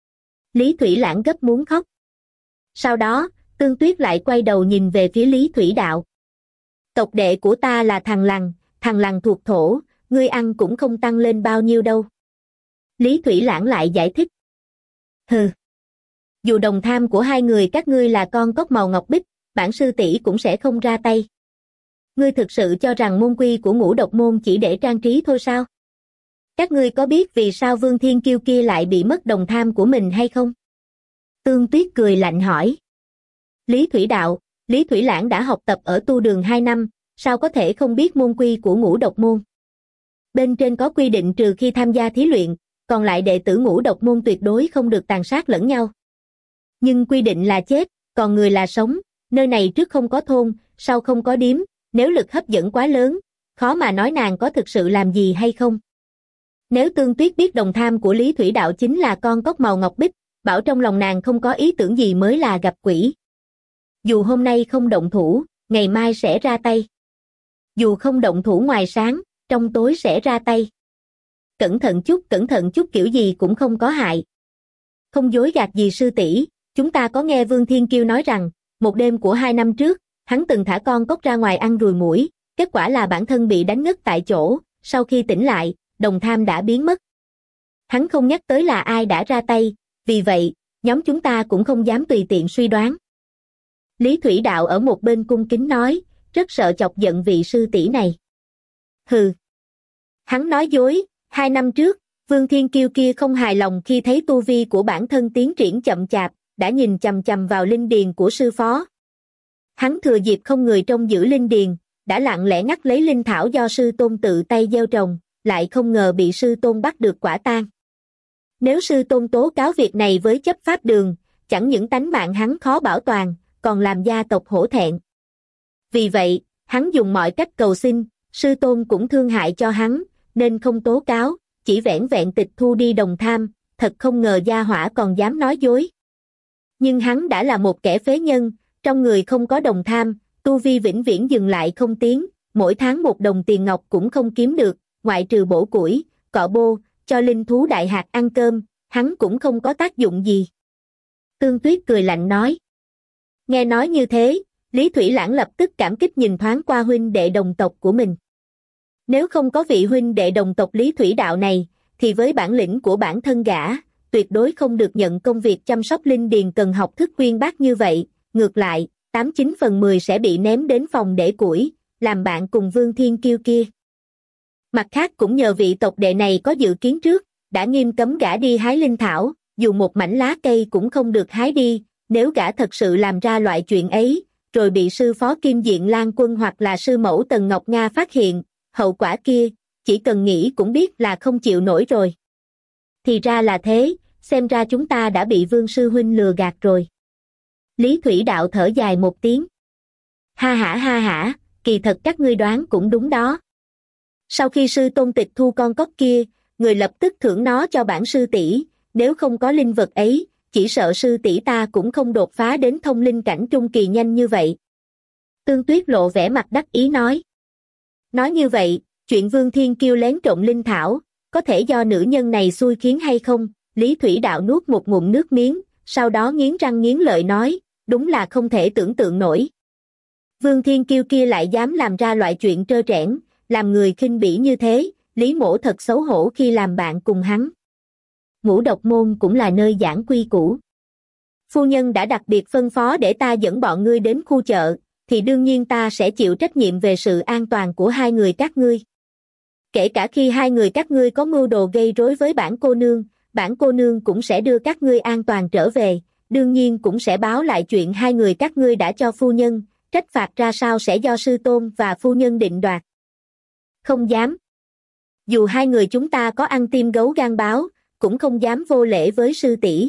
Lý Thủy Lãng gấp muốn khóc. Sau đó, Tương Tuyết lại quay đầu nhìn về phía Lý Thủy đạo. Tộc đệ của ta là thằng lằn, thằng lằn thuộc thổ, ngươi ăn cũng không tăng lên bao nhiêu đâu. Lý Thủy Lãng lại giải thích. Hừ. Dù đồng tham của hai người các ngươi là con cóc màu ngọc bích, bản sư tỷ cũng sẽ không ra tay. Ngươi thực sự cho rằng môn quy của ngũ độc môn chỉ để trang trí thôi sao? Các ngươi có biết vì sao Vương Thiên Kiêu kia lại bị mất đồng tham của mình hay không? Tương Tuyết cười lạnh hỏi. Lý Thủy đạo, Lý Thủy Lãng đã học tập ở tu đường hai năm, sao có thể không biết môn quy của ngũ độc môn? Bên trên có quy định trừ khi tham gia thí luyện, còn lại đệ tử ngũ độc môn tuyệt đối không được tàn sát lẫn nhau. Nhưng quy định là chết, còn người là sống, nơi này trước không có thôn, sau không có điếm, nếu lực hấp dẫn quá lớn, khó mà nói nàng có thực sự làm gì hay không. Nếu Tương Tuyết biết đồng tham của Lý Thủy đạo chính là con cóc màu ngọc bích, bảo trong lòng nàng không có ý tưởng gì mới là gặp quỷ. Dù hôm nay không động thủ, ngày mai sẽ ra tay. Dù không động thủ ngoài sáng, trong tối sẽ ra tay. Cẩn thận chút, cẩn thận chút kiểu gì cũng không có hại. Không dối gạt gì sư tỷ, chúng ta có nghe Vương Thiên Kiêu nói rằng, một đêm của hai năm trước, hắn từng thả con cóc ra ngoài ăn ruồi muỗi, kết quả là bản thân bị đánh ngất tại chỗ, sau khi tỉnh lại, đồng tham đã biến mất. Hắn không nhắc tới là ai đã ra tay, vì vậy, nhóm chúng ta cũng không dám tùy tiện suy đoán. Lý Thủy đạo ở một bên cung kính nói, rất sợ chọc giận vị sư tỷ này. Hừ. Hắn nói dối, hai năm trước, Vương Thiên Kiêu kia không hài lòng khi thấy tu vi của bản thân tiến triển chậm chạp, đã nhìn chằm chằm vào linh điền của sư phó. Hắn thừa dịp không người trông giữ linh điền, đã lặng lẽ ngắt lấy linh thảo do sư tôn tự tay gieo trồng, lại không ngờ bị sư tôn bắt được quả tang. Nếu sư tôn tố cáo việc này với chấp pháp đường, chẳng những tánh mạng hắn khó bảo toàn, còn làm gia tộc hổ thẹn. Vì vậy, hắn dùng mọi cách cầu xin, sư tôn cũng thương hại cho hắn, nên không tố cáo, chỉ vẻn vẹn tịch thu đi đồng tham, thật không ngờ gia hỏa còn dám nói dối. Nhưng hắn đã là một kẻ phế nhân, trong người không có đồng tham, tu vi vĩnh viễn dừng lại không tiến, mỗi tháng một đồng tiền ngọc cũng không kiếm được, ngoại trừ bổ củi, cọ bô, cho linh thú đại hạt ăn cơm, hắn cũng không có tác dụng gì. Tương Tuyết cười lạnh nói. Nghe nói như thế, Lý Thủy Lãng lập tức cảm kích nhìn thoáng qua huynh đệ đồng tộc của mình. Nếu không có vị huynh đệ đồng tộc Lý Thủy Đạo này, thì với bản lĩnh của bản thân gã, tuyệt đối không được nhận công việc chăm sóc linh điền cần học thức uyên bác như vậy, ngược lại, tám chín phần mười sẽ bị ném đến phòng để củi, làm bạn cùng Vương Thiên Kiêu kia. Mặt khác cũng nhờ vị tộc đệ này có dự kiến trước, đã nghiêm cấm gã đi hái linh thảo, dù một mảnh lá cây cũng không được hái đi, nếu gã thật sự làm ra loại chuyện ấy, rồi bị sư phó Kim Diện Lan Quân hoặc là sư mẫu Tần Ngọc Nga phát hiện, hậu quả kia, chỉ cần nghĩ cũng biết là không chịu nổi rồi. Thì ra là thế, xem ra chúng ta đã bị Vương sư huynh lừa gạt rồi. Lý Thủy Đạo thở dài một tiếng. Ha hả ha hả, kỳ thật các ngươi đoán cũng đúng đó. Sau khi sư tôn tịch thu con cóc kia, người lập tức thưởng nó cho bản sư tỷ, nếu không có linh vật ấy, chỉ sợ sư tỷ ta cũng không đột phá đến thông linh cảnh trung kỳ nhanh như vậy. Tương Tuyết lộ vẻ mặt đắc ý nói. Nói như vậy, chuyện Vương Thiên Kiêu lén trộm linh thảo, có thể do nữ nhân này xui khiến hay không? Lý Thủy Đạo nuốt một ngụm nước miếng, sau đó nghiến răng nghiến lợi nói, đúng là không thể tưởng tượng nổi. Vương Thiên Kiêu kia lại dám làm ra loại chuyện trơ trẽn, làm người khinh bỉ như thế, Lý Mỗ thật xấu hổ khi làm bạn cùng hắn. Ngũ độc môn cũng là nơi giảng quy củ. Phu nhân đã đặc biệt phân phó để ta dẫn bọn ngươi đến khu chợ, thì đương nhiên ta sẽ chịu trách nhiệm về sự an toàn của hai người các ngươi. Kể cả khi hai người các ngươi có mưu đồ gây rối với bản cô nương, bản cô nương cũng sẽ đưa các ngươi an toàn trở về, đương nhiên cũng sẽ báo lại chuyện hai người các ngươi đã cho phu nhân, trách phạt ra sao sẽ do sư tôn và phu nhân định đoạt. Không dám. Dù hai người chúng ta có ăn tim gấu gan báo, cũng không dám vô lễ với sư tỷ.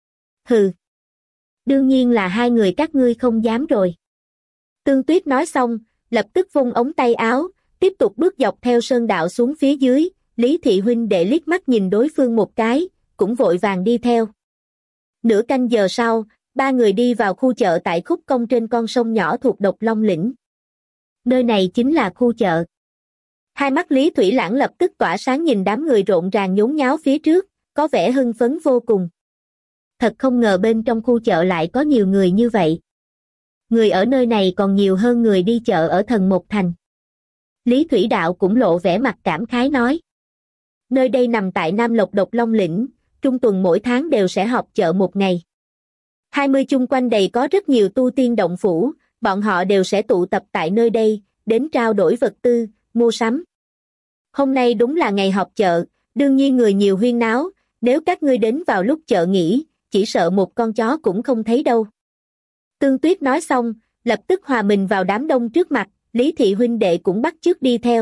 Hừ. Đương nhiên là hai người các ngươi không dám rồi. Tương Tuyết nói xong, lập tức vung ống tay áo, tiếp tục bước dọc theo sơn đạo xuống phía dưới, Lý Thị huynh đệ liếc mắt nhìn đối phương một cái, cũng vội vàng đi theo. Nửa canh giờ sau, ba người đi vào khu chợ tại khúc cong trên con sông nhỏ thuộc Độc Long Lĩnh. Nơi này chính là khu chợ. Hai mắt Lý Thủy Lãng lập tức tỏa sáng nhìn đám người rộn ràng nhốn nháo phía trước, có vẻ hưng phấn vô cùng. Thật không ngờ bên trong khu chợ lại có nhiều người như vậy. Người ở nơi này còn nhiều hơn người đi chợ ở Thần Một Thành. Lý Thủy Đạo cũng lộ vẻ mặt cảm khái nói. Nơi đây nằm tại Nam Lộc Độc Long Lĩnh, trung tuần mỗi tháng đều sẽ họp chợ một ngày. hai mươi chung quanh đây có rất nhiều tu tiên động phủ, bọn họ đều sẽ tụ tập tại nơi đây, đến trao đổi vật tư, mua sắm. Hôm nay đúng là ngày họp chợ, đương nhiên người nhiều huyên náo, nếu các ngươi đến vào lúc chợ nghỉ, chỉ sợ một con chó cũng không thấy đâu. Tương Tuyết nói xong, lập tức hòa mình vào đám đông trước mặt, Lý Thị huynh đệ cũng bắt chước đi theo.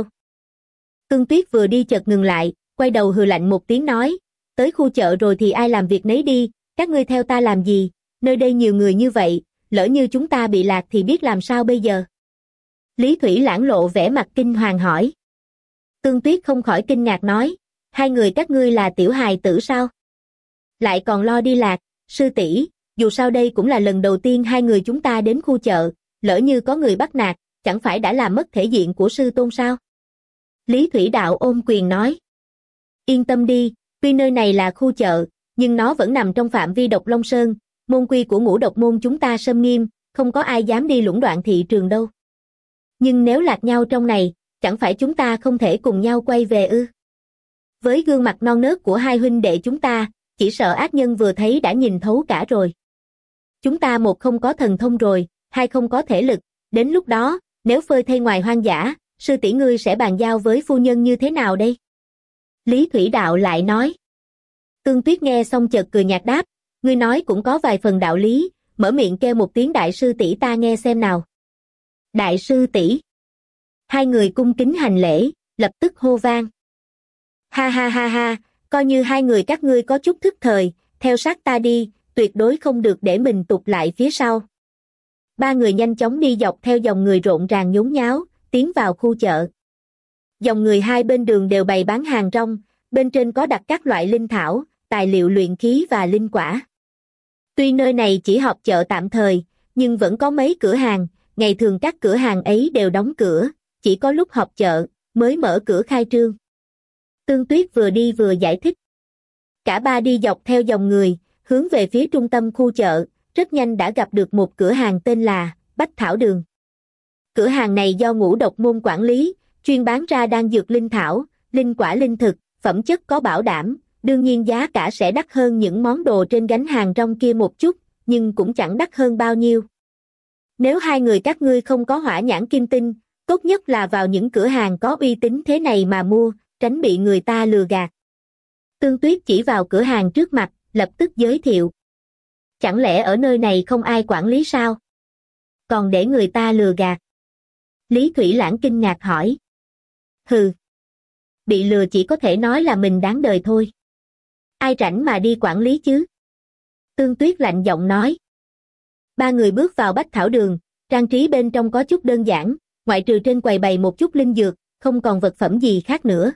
Tương Tuyết vừa đi chợt ngừng lại, quay đầu hừ lạnh một tiếng nói, tới khu chợ rồi thì ai làm việc nấy đi, các ngươi theo ta làm gì, nơi đây nhiều người như vậy, lỡ như chúng ta bị lạc thì biết làm sao bây giờ. Lý Thủy Lãng lộ vẻ mặt kinh hoàng hỏi. Tương Tuyết không khỏi kinh ngạc nói, hai người các ngươi là tiểu hài tử sao? Lại còn lo đi lạc, sư tỷ, dù sao đây cũng là lần đầu tiên hai người chúng ta đến khu chợ, lỡ như có người bắt nạt, chẳng phải đã làm mất thể diện của sư tôn sao? Lý Thủy Đạo ôm quyền nói. Yên tâm đi, tuy nơi này là khu chợ, nhưng nó vẫn nằm trong phạm vi Độc Long Sơn, môn quy của ngũ độc môn chúng ta sâm nghiêm, không có ai dám đi lũng đoạn thị trường đâu. Nhưng nếu lạc nhau trong này, chẳng phải chúng ta không thể cùng nhau quay về ư? Với gương mặt non nớt của hai huynh đệ chúng ta, chỉ sợ ác nhân vừa thấy đã nhìn thấu cả rồi. Chúng ta một không có thần thông rồi, hai không có thể lực, đến lúc đó, nếu phơi thây ngoài hoang dã, sư tỷ ngươi sẽ bàn giao với phu nhân như thế nào đây? Lý Thủy Đạo lại nói. Tương Tuyết nghe xong chợt cười nhạt đáp, ngươi nói cũng có vài phần đạo lý, mở miệng kêu một tiếng đại sư tỷ ta nghe xem nào. Đại sư tỷ. Hai người cung kính hành lễ, lập tức hô vang. Ha ha ha ha, coi như hai người các ngươi có chút thức thời, theo sát ta đi, tuyệt đối không được để mình tụt lại phía sau. Ba người nhanh chóng đi dọc theo dòng người rộn ràng nhốn nháo, tiến vào khu chợ. Dòng người hai bên đường đều bày bán hàng rong, bên trên có đặt các loại linh thảo, tài liệu luyện khí và linh quả. Tuy nơi này chỉ họp chợ tạm thời, nhưng vẫn có mấy cửa hàng, ngày thường các cửa hàng ấy đều đóng cửa, chỉ có lúc họp chợ mới mở cửa khai trương. Tương Tuyết vừa đi vừa giải thích. Cả ba đi dọc theo dòng người, hướng về phía trung tâm khu chợ, rất nhanh đã gặp được một cửa hàng tên là Bách Thảo Đường. Cửa hàng này do Ngũ Độc Môn quản lý, chuyên bán ra đan dược linh thảo, linh quả linh thực, phẩm chất có bảo đảm, đương nhiên giá cả sẽ đắt hơn những món đồ trên gánh hàng rong kia một chút, nhưng cũng chẳng đắt hơn bao nhiêu. Nếu hai người các ngươi không có hỏa nhãn kim tinh, tốt nhất là vào những cửa hàng có uy tín thế này mà mua, tránh bị người ta lừa gạt. Tương Tuyết chỉ vào cửa hàng trước mặt, lập tức giới thiệu. Chẳng lẽ ở nơi này không ai quản lý sao? Còn để người ta lừa gạt? Lý Thủy Lãng kinh ngạc hỏi. Hừ. Bị lừa chỉ có thể nói là mình đáng đời thôi. Ai rảnh mà đi quản lý chứ? Tương Tuyết lạnh giọng nói. Ba người bước vào Bách Thảo Đường, trang trí bên trong có chút đơn giản, ngoại trừ trên quầy bày một chút linh dược, không còn vật phẩm gì khác nữa.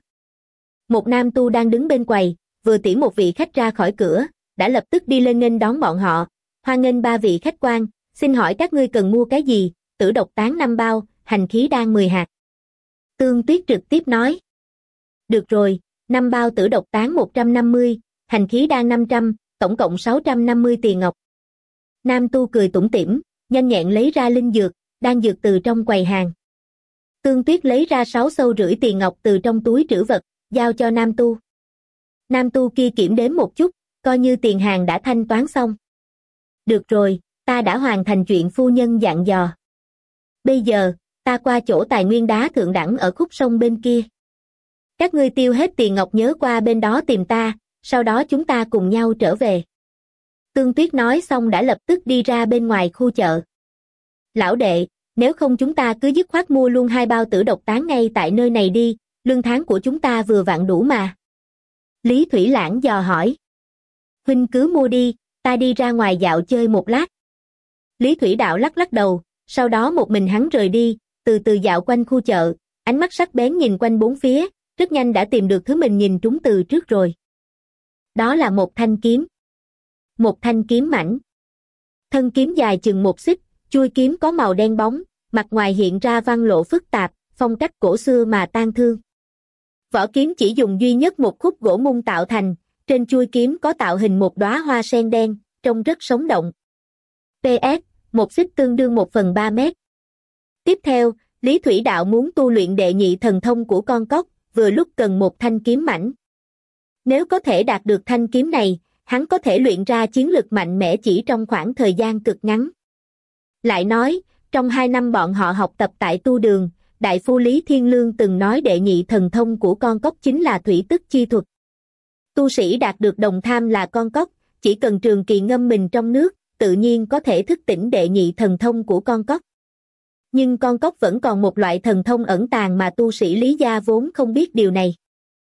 Một nam tu đang đứng bên quầy, vừa tiễn một vị khách ra khỏi cửa, đã lập tức đi lên nghênh đón bọn họ. Hoan nghênh ba vị khách quan, xin hỏi các ngươi cần mua cái gì? Tử độc tán năm bao, hành khí đan mười hạt. Tương Tuyết trực tiếp nói. Được rồi, năm bao tử độc tán một trăm năm mươi, hành khí đan năm trăm, tổng cộng sáu trăm năm mươi tiền ngọc. Nam tu cười tủm tỉm, nhanh nhẹn lấy ra linh dược, đan dược từ trong quầy hàng. Tương Tuyết lấy ra sáu xâu rưỡi tiền ngọc từ trong túi trữ vật, giao cho nam tu. Nam tu kia kiểm đếm một chút, coi như tiền hàng đã thanh toán xong. Được rồi, ta đã hoàn thành chuyện phu nhân dặn dò. Bây giờ, ta qua chỗ tài nguyên đá thượng đẳng ở khúc sông bên kia. Các ngươi tiêu hết tiền ngọc nhớ qua bên đó tìm ta, sau đó chúng ta cùng nhau trở về. Tương Tuyết nói xong đã lập tức đi ra bên ngoài khu chợ. Lão đệ, nếu không chúng ta cứ dứt khoát mua luôn hai bao tử độc tán ngay tại nơi này đi, lương tháng của chúng ta vừa vặn đủ mà. Lý Thủy Lãng dò hỏi. Huynh cứ mua đi, ta đi ra ngoài dạo chơi một lát. Lý Thủy Đạo lắc lắc đầu, sau đó một mình hắn rời đi, từ từ dạo quanh khu chợ, ánh mắt sắc bén nhìn quanh bốn phía, rất nhanh đã tìm được thứ mình nhìn trúng từ trước rồi. Đó là một thanh kiếm. Một thanh kiếm mảnh. Thân kiếm dài chừng một xích, chuôi kiếm có màu đen bóng, mặt ngoài hiện ra văn lộ phức tạp, phong cách cổ xưa mà tang thương. Vỏ kiếm chỉ dùng duy nhất một khúc gỗ mung tạo thành, trên chuôi kiếm có tạo hình một đóa hoa sen đen, trông rất sống động. pê ét, một xích tương đương một phần ba mét. Tiếp theo, Lý Thủy Đạo muốn tu luyện đệ nhị thần thông của con cóc, vừa lúc cần một thanh kiếm mảnh. Nếu có thể đạt được thanh kiếm này, hắn có thể luyện ra chiến lực mạnh mẽ chỉ trong khoảng thời gian cực ngắn. Lại nói, trong hai năm bọn họ học tập tại tu đường, đại phu Lý Thiên Lương từng nói đệ nhị thần thông của con cóc chính là thủy tức chi thuật. Tu sĩ đạt được đồng tham là con cóc, chỉ cần trường kỳ ngâm mình trong nước, tự nhiên có thể thức tỉnh đệ nhị thần thông của con cóc. Nhưng con cóc vẫn còn một loại thần thông ẩn tàng mà tu sĩ Lý gia vốn không biết điều này.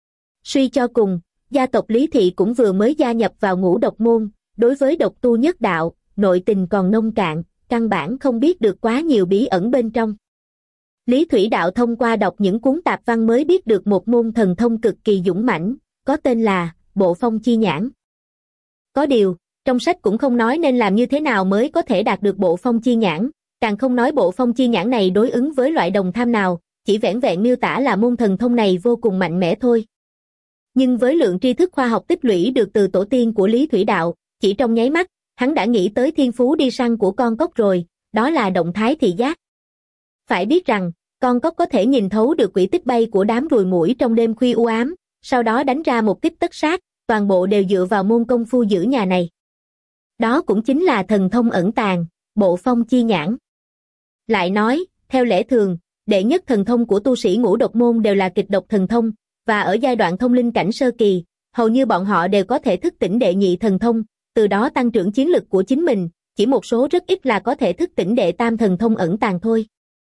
Suy cho cùng, gia tộc Lý Thị cũng vừa mới gia nhập vào Ngũ Độc Môn, đối với độc tu nhất đạo, nội tình còn nông cạn, căn bản không biết được quá nhiều bí ẩn bên trong. Lý Thủy Đạo thông qua đọc những cuốn tạp văn mới biết được một môn thần thông cực kỳ dũng mãnh, có tên là Bộ Phong Chi Nhãn. Có điều, trong sách cũng không nói nên làm như thế nào mới có thể đạt được Bộ Phong Chi Nhãn, càng không nói Bộ Phong Chi Nhãn này đối ứng với loại đồng tham nào, chỉ vẻn vẹn miêu tả là môn thần thông này vô cùng mạnh mẽ thôi. Nhưng với lượng tri thức khoa học tích lũy được từ tổ tiên của Lý Thủy Đạo, chỉ trong nháy mắt, hắn đã nghĩ tới thiên phú đi săn của con cóc rồi, đó là động thái thị giác. Phải biết rằng, con cóc có thể nhìn thấu được quỹ tích bay của đám ruồi muỗi trong đêm khuya u ám, sau đó đánh ra một kích tất sát, toàn bộ đều dựa vào môn công phu giữ nhà này. Đó cũng chính là thần thông ẩn tàng, Bộ Phong Chi Nhãn. Lại nói, theo lẽ thường, đệ nhất thần thông của tu sĩ Ngũ Độc Môn đều là kịch độc thần thông, và ở giai đoạn thông linh cảnh sơ kỳ, hầu như bọn họ đều có thể thức tỉnh đệ nhị thần thông, từ đó tăng trưởng chiến lực của chính mình, chỉ một số rất ít là có thể thức tỉnh đệ tam thần thông ẩn tàng thôi.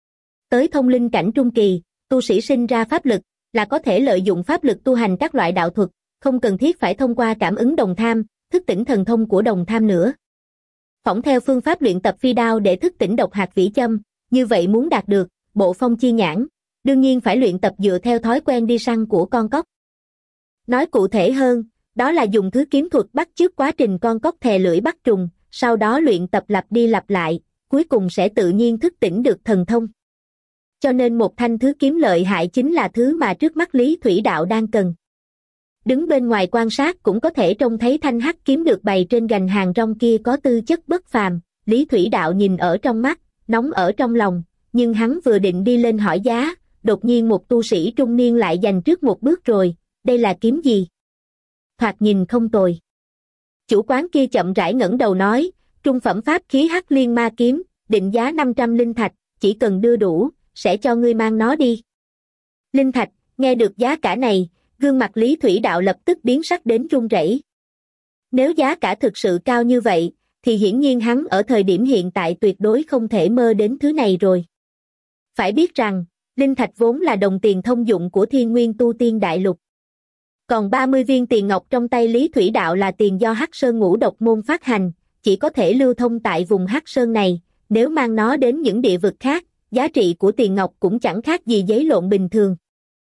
Tới thông linh cảnh trung kỳ, tu sĩ sinh ra pháp lực, là có thể lợi dụng pháp lực tu hành các loại đạo thuật, không cần thiết phải thông qua cảm ứng đồng tham, thức tỉnh thần thông của đồng tham nữa. Phỏng theo phương pháp luyện tập phi đao để thức tỉnh độc hạt vĩ châm, như vậy muốn đạt được bộ phong chi nhãn, đương nhiên phải luyện tập dựa theo thói quen đi săn của con cóc. Nói cụ thể hơn, đó là dùng thứ kiếm thuật bắt chước quá trình con cóc thè lưỡi bắt trùng, sau đó luyện tập lặp đi lặp lại, cuối cùng sẽ tự nhiên thức tỉnh được thần thông. Cho nên một thanh thứ kiếm lợi hại chính là thứ mà trước mắt Lý Thủy Đạo đang cần. Đứng bên ngoài quan sát cũng có thể trông thấy thanh hắc kiếm được bày trên gành hàng rong kia có tư chất bất phàm, Lý Thủy Đạo nhìn ở trong mắt, nóng ở trong lòng, nhưng hắn vừa định đi lên hỏi giá, đột nhiên một tu sĩ trung niên lại giành trước một bước rồi, đây là kiếm gì? Thoạt nhìn không tồi. Chủ quán kia chậm rãi ngẩng đầu nói, trung phẩm pháp khí hắc liên ma kiếm, định giá năm trăm linh thạch, chỉ cần đưa đủ, sẽ cho ngươi mang nó đi. Linh thạch, nghe được giá cả này, gương mặt Lý Thủy Đạo lập tức biến sắc đến run rẩy. Nếu giá cả thực sự cao như vậy, thì hiển nhiên hắn ở thời điểm hiện tại tuyệt đối không thể mơ đến thứ này rồi. Phải biết rằng, linh thạch vốn là đồng tiền thông dụng của Thiên Nguyên Tu Tiên Đại Lục. Còn ba mươi viên tiền ngọc trong tay Lý Thủy Đạo là tiền do Hắc Sơn Ngũ Độc Môn phát hành, chỉ có thể lưu thông tại vùng Hắc Sơn này, nếu mang nó đến những địa vực khác, giá trị của tiền ngọc cũng chẳng khác gì giấy lộn bình thường.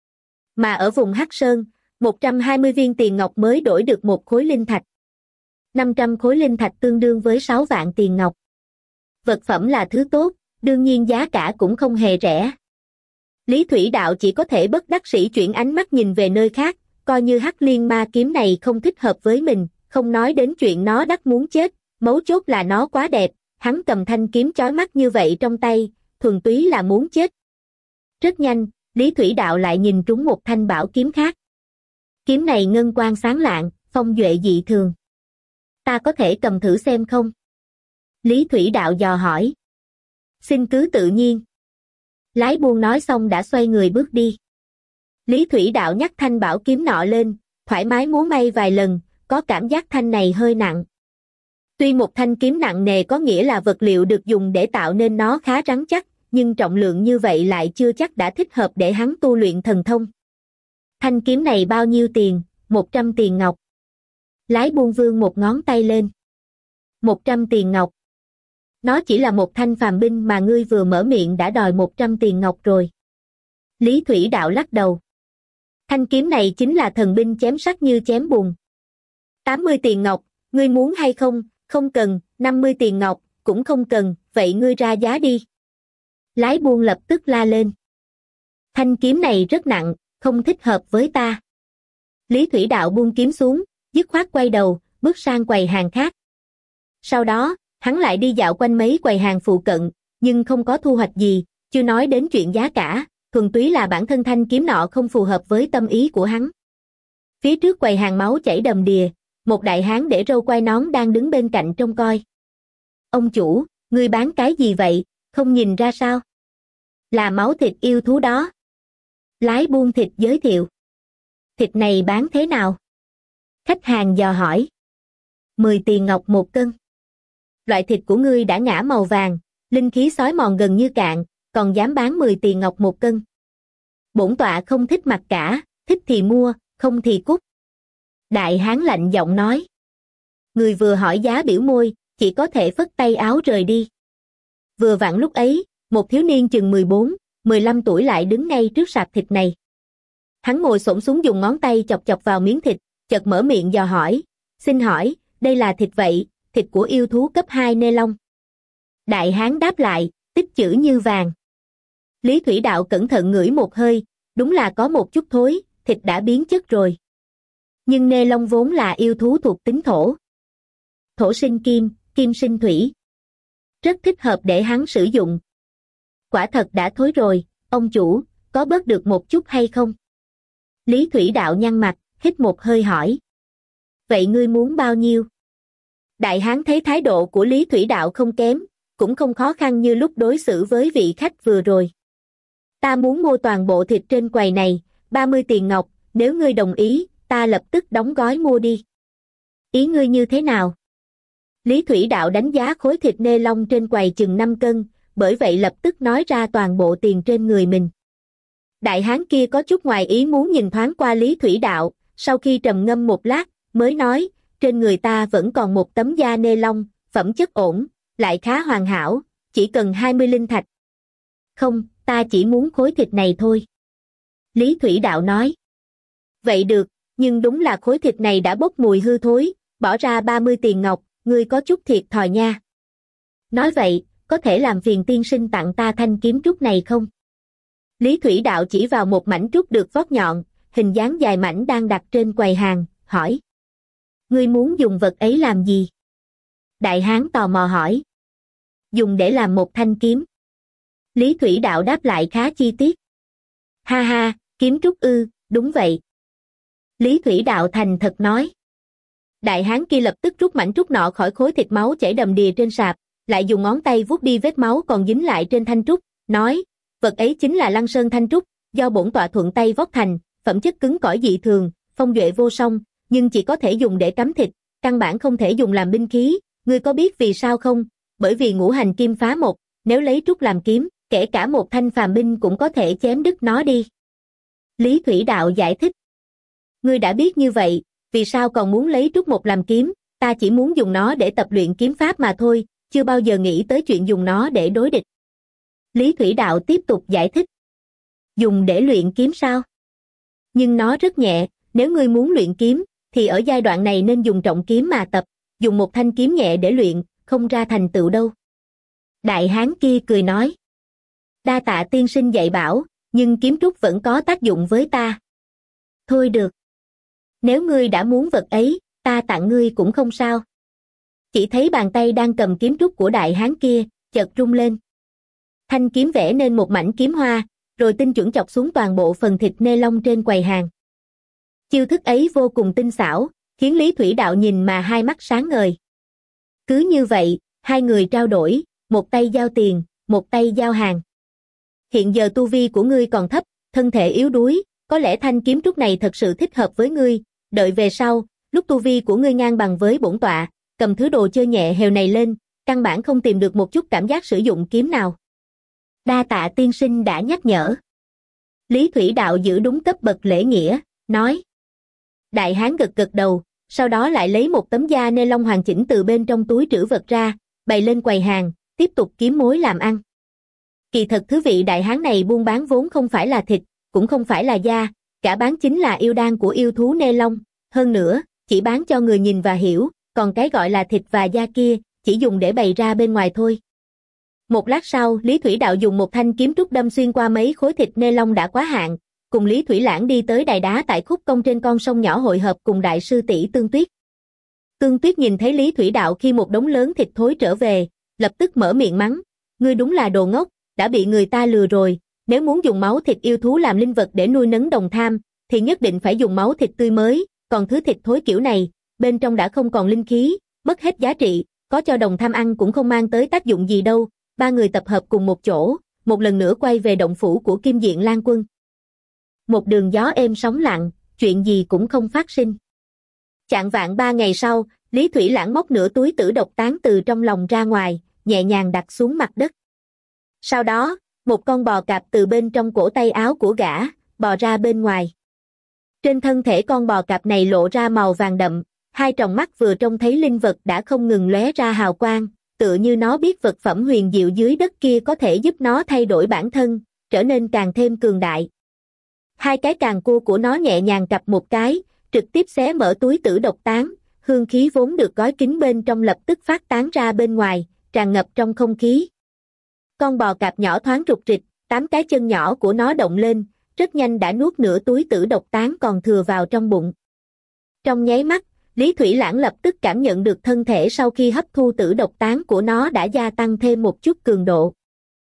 Mà ở vùng Hắc Sơn, một trăm hai mươi viên tiền ngọc mới đổi được một khối linh thạch. năm trăm khối linh thạch tương đương với sáu vạn tiền ngọc. Vật phẩm là thứ tốt, đương nhiên giá cả cũng không hề rẻ. Lý Thủy Đạo chỉ có thể bất đắc sĩ chuyển ánh mắt nhìn về nơi khác, coi như hắc liên ma kiếm này không thích hợp với mình, không nói đến chuyện nó đắt muốn chết, mấu chốt là nó quá đẹp, hắn cầm thanh kiếm chói mắt như vậy trong tay, thuần túy là muốn chết. Rất nhanh, Lý Thủy Đạo lại nhìn trúng một thanh bảo kiếm khác. Kiếm này ngân quang sáng lạng, phong duệ dị thường. Ta có thể cầm thử xem không? Lý Thủy Đạo dò hỏi. Xin cứ tự nhiên. Lái buôn nói xong đã xoay người bước đi. Lý Thủy Đạo nhắc thanh bảo kiếm nọ lên, thoải mái múa may vài lần, có cảm giác thanh này hơi nặng. Tuy một thanh kiếm nặng nề có nghĩa là vật liệu được dùng để tạo nên nó khá rắn chắc, nhưng trọng lượng như vậy lại chưa chắc đã thích hợp để hắn tu luyện thần thông. Thanh kiếm này bao nhiêu tiền? một trăm tiền ngọc. Lái buôn vươn một ngón tay lên. một trăm tiền ngọc. Nó chỉ là một thanh phàm binh mà ngươi vừa mở miệng đã đòi một trăm tiền ngọc rồi. Lý Thủy Đạo lắc đầu. Thanh kiếm này chính là thần binh chém sắt như chém bùn. tám mươi tiền ngọc, ngươi muốn hay không? Không cần. năm mươi tiền ngọc, cũng không cần, vậy ngươi ra giá đi. Lái buôn lập tức la lên. Thanh kiếm này rất nặng, không thích hợp với ta. Lý Thủy Đạo buông kiếm xuống, dứt khoát quay đầu, bước sang quầy hàng khác. Sau đó, hắn lại đi dạo quanh mấy quầy hàng phụ cận, nhưng không có thu hoạch gì, chưa nói đến chuyện giá cả, thuần túy là bản thân thanh kiếm nọ không phù hợp với tâm ý của hắn. Phía trước quầy hàng máu chảy đầm đìa, một đại hán để râu quai nón đang đứng bên cạnh trông coi. Ông chủ, ngươi bán cái gì vậy, không nhìn ra sao? Là máu thịt yêu thú đó. Lái buôn thịt giới thiệu. Thịt này bán thế nào? Khách hàng dò hỏi. mười tiền ngọc một cân. Loại thịt của ngươi đã ngã màu vàng, linh khí xói mòn gần như cạn, còn dám bán mười tiền ngọc một cân. Bổn tọa không thích mặc cả, thích thì mua, không thì cút. Đại hán lạnh giọng nói. Người vừa hỏi giá biểu môi, chỉ có thể phất tay áo rời đi. Vừa vặn lúc ấy, một thiếu niên chừng mười bốn, mười lăm tuổi lại đứng ngay trước sạp thịt này. Hắn ngồi xổm xuống dùng ngón tay chọc chọc vào miếng thịt, chợt mở miệng dò hỏi. Xin hỏi, đây là thịt vậy, thịt của yêu thú cấp hai nê long. Đại hán đáp lại, tích chữ như vàng. Lý Thủy Đạo cẩn thận ngửi một hơi, đúng là có một chút thối, thịt đã biến chất rồi. Nhưng nê long vốn là yêu thú thuộc tính thổ. Thổ sinh kim, kim sinh thủy. Rất thích hợp để hắn sử dụng. Quả thật đã thối rồi, ông chủ, có bớt được một chút hay không? Lý Thủy Đạo nhăn mặt, hít một hơi hỏi. Vậy ngươi muốn bao nhiêu? Đại hán thấy thái độ của Lý Thủy Đạo không kém, cũng không khó khăn như lúc đối xử với vị khách vừa rồi. Ta muốn mua toàn bộ thịt trên quầy này, ba mươi tiền ngọc, nếu ngươi đồng ý, ta lập tức đóng gói mua đi. Ý ngươi như thế nào? Lý Thủy Đạo đánh giá khối thịt nê long trên quầy chừng năm cân, bởi vậy lập tức nói ra toàn bộ tiền trên người mình. Đại hán kia có chút ngoài ý muốn nhìn thoáng qua Lý Thủy Đạo, sau khi trầm ngâm một lát, mới nói, trên người ta vẫn còn một tấm da nê long, phẩm chất ổn, lại khá hoàn hảo, chỉ cần hai mươi linh thạch. Không, ta chỉ muốn khối thịt này thôi. Lý Thủy Đạo nói. Vậy được, nhưng đúng là khối thịt này đã bốc mùi hư thối, bỏ ra ba mươi tiền ngọc, ngươi có chút thiệt thòi nha. Nói vậy, có thể làm phiền tiên sinh tặng ta thanh kiếm trúc này không? Lý Thủy Đạo chỉ vào một mảnh trúc được vót nhọn, hình dáng dài mảnh đang đặt trên quầy hàng, hỏi. Ngươi muốn dùng vật ấy làm gì? Đại hán tò mò hỏi. Dùng để làm một thanh kiếm. Lý Thủy Đạo đáp lại khá chi tiết. Ha ha, kiếm trúc ư, đúng vậy. Lý Thủy Đạo thành thật nói. Đại hán kia lập tức rút mảnh trúc nọ khỏi khối thịt máu chảy đầm đìa trên sạp, lại dùng ngón tay vuốt đi vết máu còn dính lại trên thanh trúc, nói, vật ấy chính là Lăng Sơn thanh trúc, do bổn tọa thuận tay vót thành, phẩm chất cứng cỏi dị thường, phong duệ vô song, nhưng chỉ có thể dùng để cắm thịt, căn bản không thể dùng làm binh khí, ngươi có biết vì sao không? Bởi vì ngũ hành kim phá một, nếu lấy trúc làm kiếm, kể cả một thanh phàm binh cũng có thể chém đứt nó đi. Lý Thủy Đạo giải thích. Ngươi đã biết như vậy, vì sao còn muốn lấy trúc một làm kiếm, ta chỉ muốn dùng nó để tập luyện kiếm pháp mà thôi, chưa bao giờ nghĩ tới chuyện dùng nó để đối địch. Lý Thủy Đạo tiếp tục giải thích. Dùng để luyện kiếm sao? Nhưng nó rất nhẹ, nếu ngươi muốn luyện kiếm, thì ở giai đoạn này nên dùng trọng kiếm mà tập, dùng một thanh kiếm nhẹ để luyện, không ra thành tựu đâu. Đại hán kia cười nói. Đa tạ tiên sinh dạy bảo, nhưng kiếm trúc vẫn có tác dụng với ta. Thôi được. Nếu ngươi đã muốn vật ấy, ta tặng ngươi cũng không sao. Chỉ thấy bàn tay đang cầm kiếm trúc của đại hán kia, chợt rung lên. Thanh kiếm vẽ nên một mảnh kiếm hoa, rồi tinh chuẩn chọc xuống toàn bộ phần thịt nê long trên quầy hàng. Chiêu thức ấy vô cùng tinh xảo, khiến Lý Thủy Đạo nhìn mà hai mắt sáng ngời. Cứ như vậy, hai người trao đổi, một tay giao tiền, một tay giao hàng. Hiện giờ tu vi của ngươi còn thấp, thân thể yếu đuối, có lẽ thanh kiếm trúc này thật sự thích hợp với ngươi, đợi về sau, lúc tu vi của ngươi ngang bằng với bổn tọa, cầm thứ đồ chơi nhẹ hều này lên, căn bản không tìm được một chút cảm giác sử dụng kiếm nào. Đa tạ tiên sinh đã nhắc nhở. Lý Thủy Đạo giữ đúng cấp bậc lễ nghĩa, nói. Đại hán gật gật đầu, sau đó lại lấy một tấm da nê long hoàn chỉnh từ bên trong túi trữ vật ra, bày lên quầy hàng, tiếp tục kiếm mối làm ăn. Kỳ thật thứ vị đại hán này buôn bán vốn không phải là thịt, cũng không phải là da, cả bán chính là yêu đan của yêu thú nê long, hơn nữa, chỉ bán cho người nhìn và hiểu, còn cái gọi là thịt và da kia, chỉ dùng để bày ra bên ngoài thôi. Một lát sau, Lý Thủy Đạo dùng một thanh kiếm trúc đâm xuyên qua mấy khối thịt nê long đã quá hạn, cùng Lý Thủy Lãng đi tới đài đá tại khúc công trên con sông nhỏ hội hợp cùng đại sư tỷ Tương Tuyết. Tương Tuyết nhìn thấy Lý Thủy Đạo khi một đống lớn thịt thối trở về, lập tức mở miệng mắng, ngươi đúng là đồ ngốc, đã bị người ta lừa rồi, nếu muốn dùng máu thịt yêu thú làm linh vật để nuôi nấng đồng tham, thì nhất định phải dùng máu thịt tươi mới, còn thứ thịt thối kiểu này, bên trong đã không còn linh khí, mất hết giá trị, có cho đồng tham ăn cũng không mang tới tác dụng gì đâu. Ba người tập hợp cùng một chỗ, một lần nữa quay về động phủ của Kim Diện Lan Quân. Một đường gió êm sóng lặng, chuyện gì cũng không phát sinh. Chạng vạng ba ngày sau, Lý Thủy Lãng móc nửa túi tử độc tán từ trong lòng ra ngoài, nhẹ nhàng đặt xuống mặt đất. Sau đó, một con bò cạp từ bên trong cổ tay áo của gã, bò ra bên ngoài. Trên thân thể con bò cạp này lộ ra màu vàng đậm, hai tròng mắt vừa trông thấy linh vật đã không ngừng lóe ra hào quang, tựa như nó biết vật phẩm huyền diệu dưới đất kia có thể giúp nó thay đổi bản thân, trở nên càng thêm cường đại. Hai cái càng cua của nó nhẹ nhàng cặp một cái, trực tiếp xé mở túi tử độc tán, hương khí vốn được gói kín bên trong lập tức phát tán ra bên ngoài, tràn ngập trong không khí. Con bò cạp nhỏ thoáng rụt rịch, tám cái chân nhỏ của nó động lên, rất nhanh đã nuốt nửa túi tử độc tán còn thừa vào trong bụng. Trong nháy mắt, Lý Thủy Lãng lập tức cảm nhận được thân thể sau khi hấp thu tử độc tán của nó đã gia tăng thêm một chút cường độ.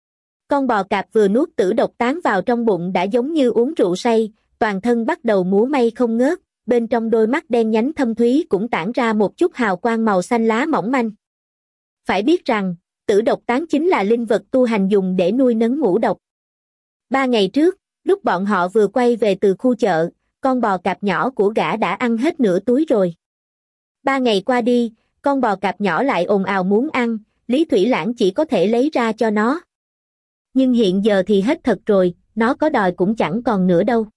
Con bò cạp vừa nuốt tử độc tán vào trong bụng đã giống như uống rượu say, toàn thân bắt đầu múa may không ngớt, bên trong đôi mắt đen nhánh thâm thúy cũng tản ra một chút hào quang màu xanh lá mỏng manh. Phải biết rằng, tử độc tán chính là linh vật tu hành dùng để nuôi nấng ngũ độc. Ba ngày trước, lúc bọn họ vừa quay về từ khu chợ, con bò cạp nhỏ của gã đã ăn hết nửa túi rồi. Ba ngày qua đi, con bò cạp nhỏ lại ồn ào muốn ăn, Lý Thủy Lãng chỉ có thể lấy ra cho nó. Nhưng hiện giờ thì hết thật rồi, nó có đòi cũng chẳng còn nữa đâu.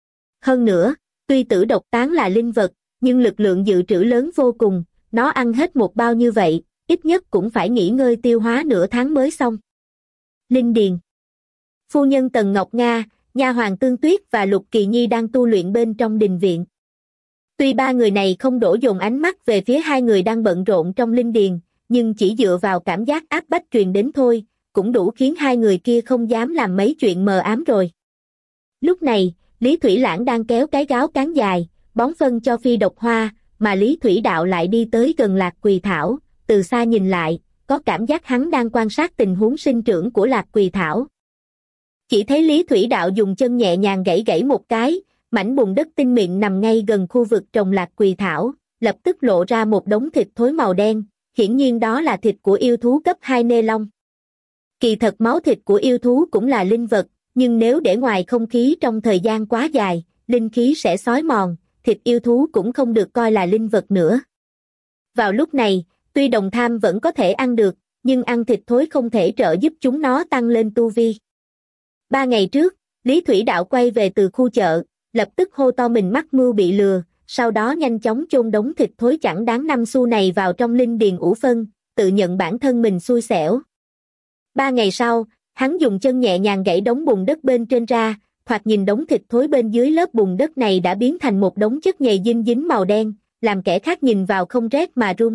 Hơn nữa, tuy tử độc tán là linh vật, nhưng lực lượng dự trữ lớn vô cùng, nó ăn hết một bao như vậy, ít nhất cũng phải nghỉ ngơi tiêu hóa nửa tháng mới xong. Linh điền. Phu nhân Tần Ngọc Nga, nha hoàn Tương Tuyết và Lục Kỳ Nhi đang tu luyện bên trong đình viện. Tuy ba người này không đổ dồn ánh mắt về phía hai người đang bận rộn trong linh điền, nhưng chỉ dựa vào cảm giác áp bách truyền đến thôi, cũng đủ khiến hai người kia không dám làm mấy chuyện mờ ám rồi. Lúc này, Lý Thủy Lãng đang kéo cái gáo cán dài, bón phân cho phi độc hoa, mà Lý Thủy Đạo lại đi tới gần Lạc Quỳ Thảo, từ xa nhìn lại, có cảm giác hắn đang quan sát tình huống sinh trưởng của Lạc Quỳ Thảo. Chỉ thấy Lý Thủy Đạo dùng chân nhẹ nhàng gãy gãy một cái, mảnh bùn đất tinh mịn nằm ngay gần khu vực trồng Lạc Quỳ Thảo, lập tức lộ ra một đống thịt thối màu đen, hiển nhiên đó là thịt của yêu thú cấp hai nê long. Kỳ thật máu thịt của yêu thú cũng là linh vật, nhưng nếu để ngoài không khí trong thời gian quá dài, linh khí sẽ xói mòn, thịt yêu thú cũng không được coi là linh vật nữa. Vào lúc này, tuy đồng tham vẫn có thể ăn được, nhưng ăn thịt thối không thể trợ giúp chúng nó tăng lên tu vi. Ba ngày trước, Lý Thủy Đạo quay về từ khu chợ, lập tức hô to mình mắc mưu bị lừa, sau đó nhanh chóng chôn đống thịt thối chẳng đáng năm xu này vào trong linh điền ủ phân, tự nhận bản thân mình xui xẻo. Ba ngày sau, hắn dùng chân nhẹ nhàng gãy đống bùn đất bên trên ra, thoạt nhìn đống thịt thối bên dưới lớp bùn đất này đã biến thành một đống chất nhầy dinh dính màu đen, làm kẻ khác nhìn vào không rét mà run.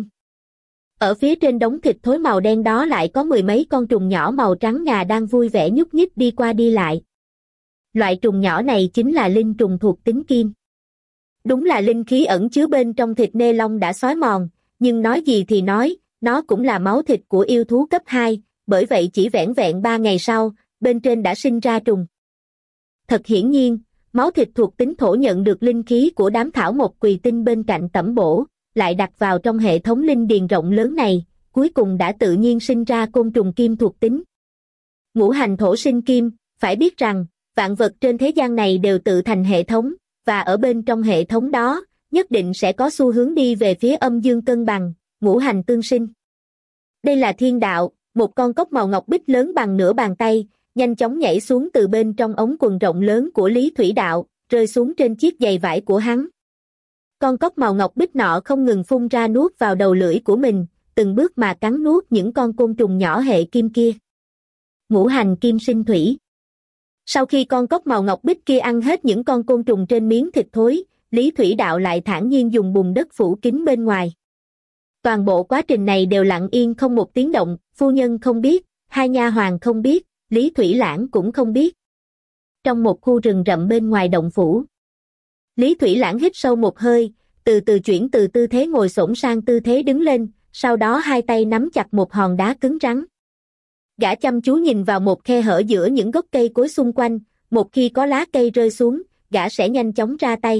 Ở phía trên đống thịt thối màu đen đó lại có mười mấy con trùng nhỏ màu trắng ngà đang vui vẻ nhúc nhích đi qua đi lại. Loại trùng nhỏ này chính là linh trùng thuộc tính kim. Đúng là linh khí ẩn chứa bên trong thịt nê long đã xói mòn, nhưng nói gì thì nói, nó cũng là máu thịt của yêu thú cấp hai, bởi vậy chỉ vẻn vẹn ba ngày sau, bên trên đã sinh ra trùng. Thật hiển nhiên, máu thịt thuộc tính thổ nhận được linh khí của đám thảo mộc quỳ tinh bên cạnh tẩm bổ, lại đặt vào trong hệ thống linh điền rộng lớn này, cuối cùng đã tự nhiên sinh ra côn trùng kim thuộc tính. Ngũ hành thổ sinh kim, phải biết rằng, vạn vật trên thế gian này đều tự thành hệ thống, và ở bên trong hệ thống đó, nhất định sẽ có xu hướng đi về phía âm dương cân bằng, ngũ hành tương sinh. Đây là thiên đạo, một con cốc màu ngọc bích lớn bằng nửa bàn tay, nhanh chóng nhảy xuống từ bên trong ống quần rộng lớn của Lý Thủy Đạo, rơi xuống trên chiếc giày vải của hắn. Con cốc màu ngọc bích nọ không ngừng phun ra nuốt vào đầu lưỡi của mình, từng bước mà cắn nuốt những con côn trùng nhỏ hệ kim kia. Ngũ hành kim sinh thủy. Sau khi con cốc màu ngọc bích kia ăn hết những con côn trùng trên miếng thịt thối, Lý Thủy Đạo lại thản nhiên dùng bùn đất phủ kín bên ngoài. Toàn bộ quá trình này đều lặng yên không một tiếng động, phu nhân không biết, hai nha hoàn không biết, Lý Thủy Lãng cũng không biết. Trong một khu rừng rậm bên ngoài động phủ, Lý Thủy Lãng hít sâu một hơi, từ từ chuyển từ tư thế ngồi xổm sang tư thế đứng lên, sau đó hai tay nắm chặt một hòn đá cứng rắn. Gã chăm chú nhìn vào một khe hở giữa những gốc cây cối xung quanh, một khi có lá cây rơi xuống, gã sẽ nhanh chóng ra tay.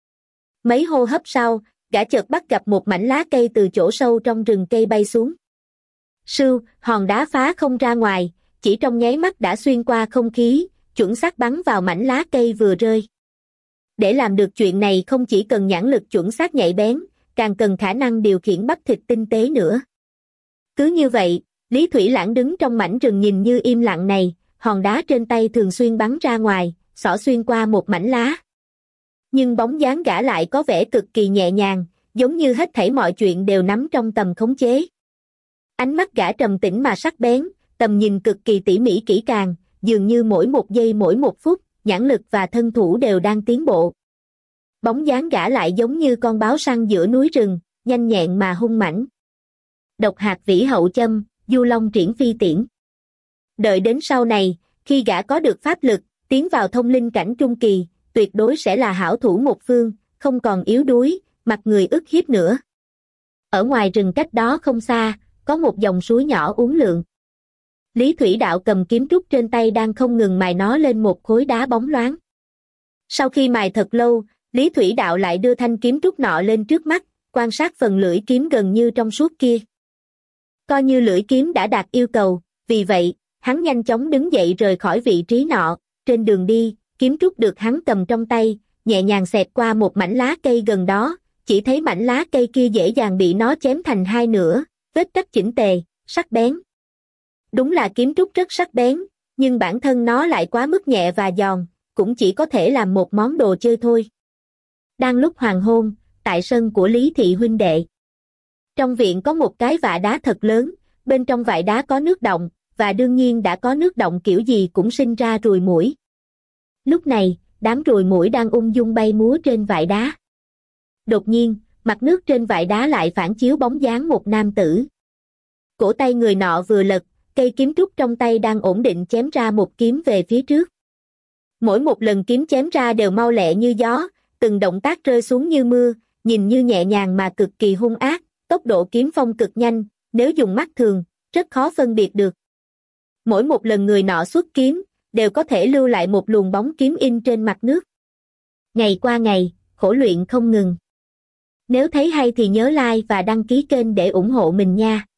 Mấy hô hấp sau, gã chợt bắt gặp một mảnh lá cây từ chỗ sâu trong rừng cây bay xuống. Sưu, hòn đá phá không ra ngoài, chỉ trong nháy mắt đã xuyên qua không khí, chuẩn xác bắn vào mảnh lá cây vừa rơi. Để làm được chuyện này không chỉ cần nhãn lực chuẩn xác nhạy bén, càng cần khả năng điều khiển bắp thịt tinh tế nữa. Cứ như vậy, Lý Thủy Lãng đứng trong mảnh rừng nhìn như im lặng này, hòn đá trên tay thường xuyên bắn ra ngoài, xỏ xuyên qua một mảnh lá. Nhưng bóng dáng gã lại có vẻ cực kỳ nhẹ nhàng, giống như hết thảy mọi chuyện đều nắm trong tầm khống chế. Ánh mắt gã trầm tĩnh mà sắc bén, tầm nhìn cực kỳ tỉ mỉ kỹ càng, dường như mỗi một giây mỗi một phút, nhãn lực và thân thủ đều đang tiến bộ. Bóng dáng gã lại giống như con báo săn giữa núi rừng, nhanh nhẹn mà hung mãnh. Độc hạt vĩ hậu châm, du long triển phi tiễn. Đợi đến sau này, khi gã có được pháp lực, tiến vào thông linh cảnh trung kỳ, tuyệt đối sẽ là hảo thủ một phương, không còn yếu đuối, mặt người ức hiếp nữa. Ở ngoài rừng cách đó không xa, có một dòng suối nhỏ uốn lượn. Lý Thủy Đạo cầm kiếm trúc trên tay đang không ngừng mài nó lên một khối đá bóng loáng. Sau khi mài thật lâu, Lý Thủy Đạo lại đưa thanh kiếm trúc nọ lên trước mắt, quan sát phần lưỡi kiếm gần như trong suốt kia. Coi như lưỡi kiếm đã đạt yêu cầu, vì vậy, hắn nhanh chóng đứng dậy rời khỏi vị trí nọ, trên đường đi, kiếm trúc được hắn cầm trong tay, nhẹ nhàng xẹt qua một mảnh lá cây gần đó, chỉ thấy mảnh lá cây kia dễ dàng bị nó chém thành hai nửa, vết cắt chỉnh tề, sắc bén. Đúng là kiếm trúc rất sắc bén, nhưng bản thân nó lại quá mức nhẹ và giòn, cũng chỉ có thể làm một món đồ chơi thôi. Đang lúc hoàng hôn, tại sân của Lý Thị huynh đệ, Trong viện có một cái vại đá thật lớn, bên trong vại đá có nước động, và đương nhiên đã có nước động kiểu gì cũng sinh ra ruồi muỗi. Lúc này, đám ruồi muỗi đang ung dung bay múa trên vại đá. Đột nhiên, mặt nước trên vại đá lại phản chiếu bóng dáng một nam tử. Cổ tay người nọ vừa lật, cây kiếm trúc trong tay đang ổn định chém ra một kiếm về phía trước. Mỗi một lần kiếm chém ra đều mau lẹ như gió, từng động tác rơi xuống như mưa, nhìn như nhẹ nhàng mà cực kỳ hung ác, tốc độ kiếm phong cực nhanh, nếu dùng mắt thường, rất khó phân biệt được. Mỗi một lần người nọ xuất kiếm, đều có thể lưu lại một luồng bóng kiếm in trên mặt nước. Ngày qua ngày, khổ luyện không ngừng. Nếu thấy hay thì nhớ like và đăng ký kênh để ủng hộ mình nha.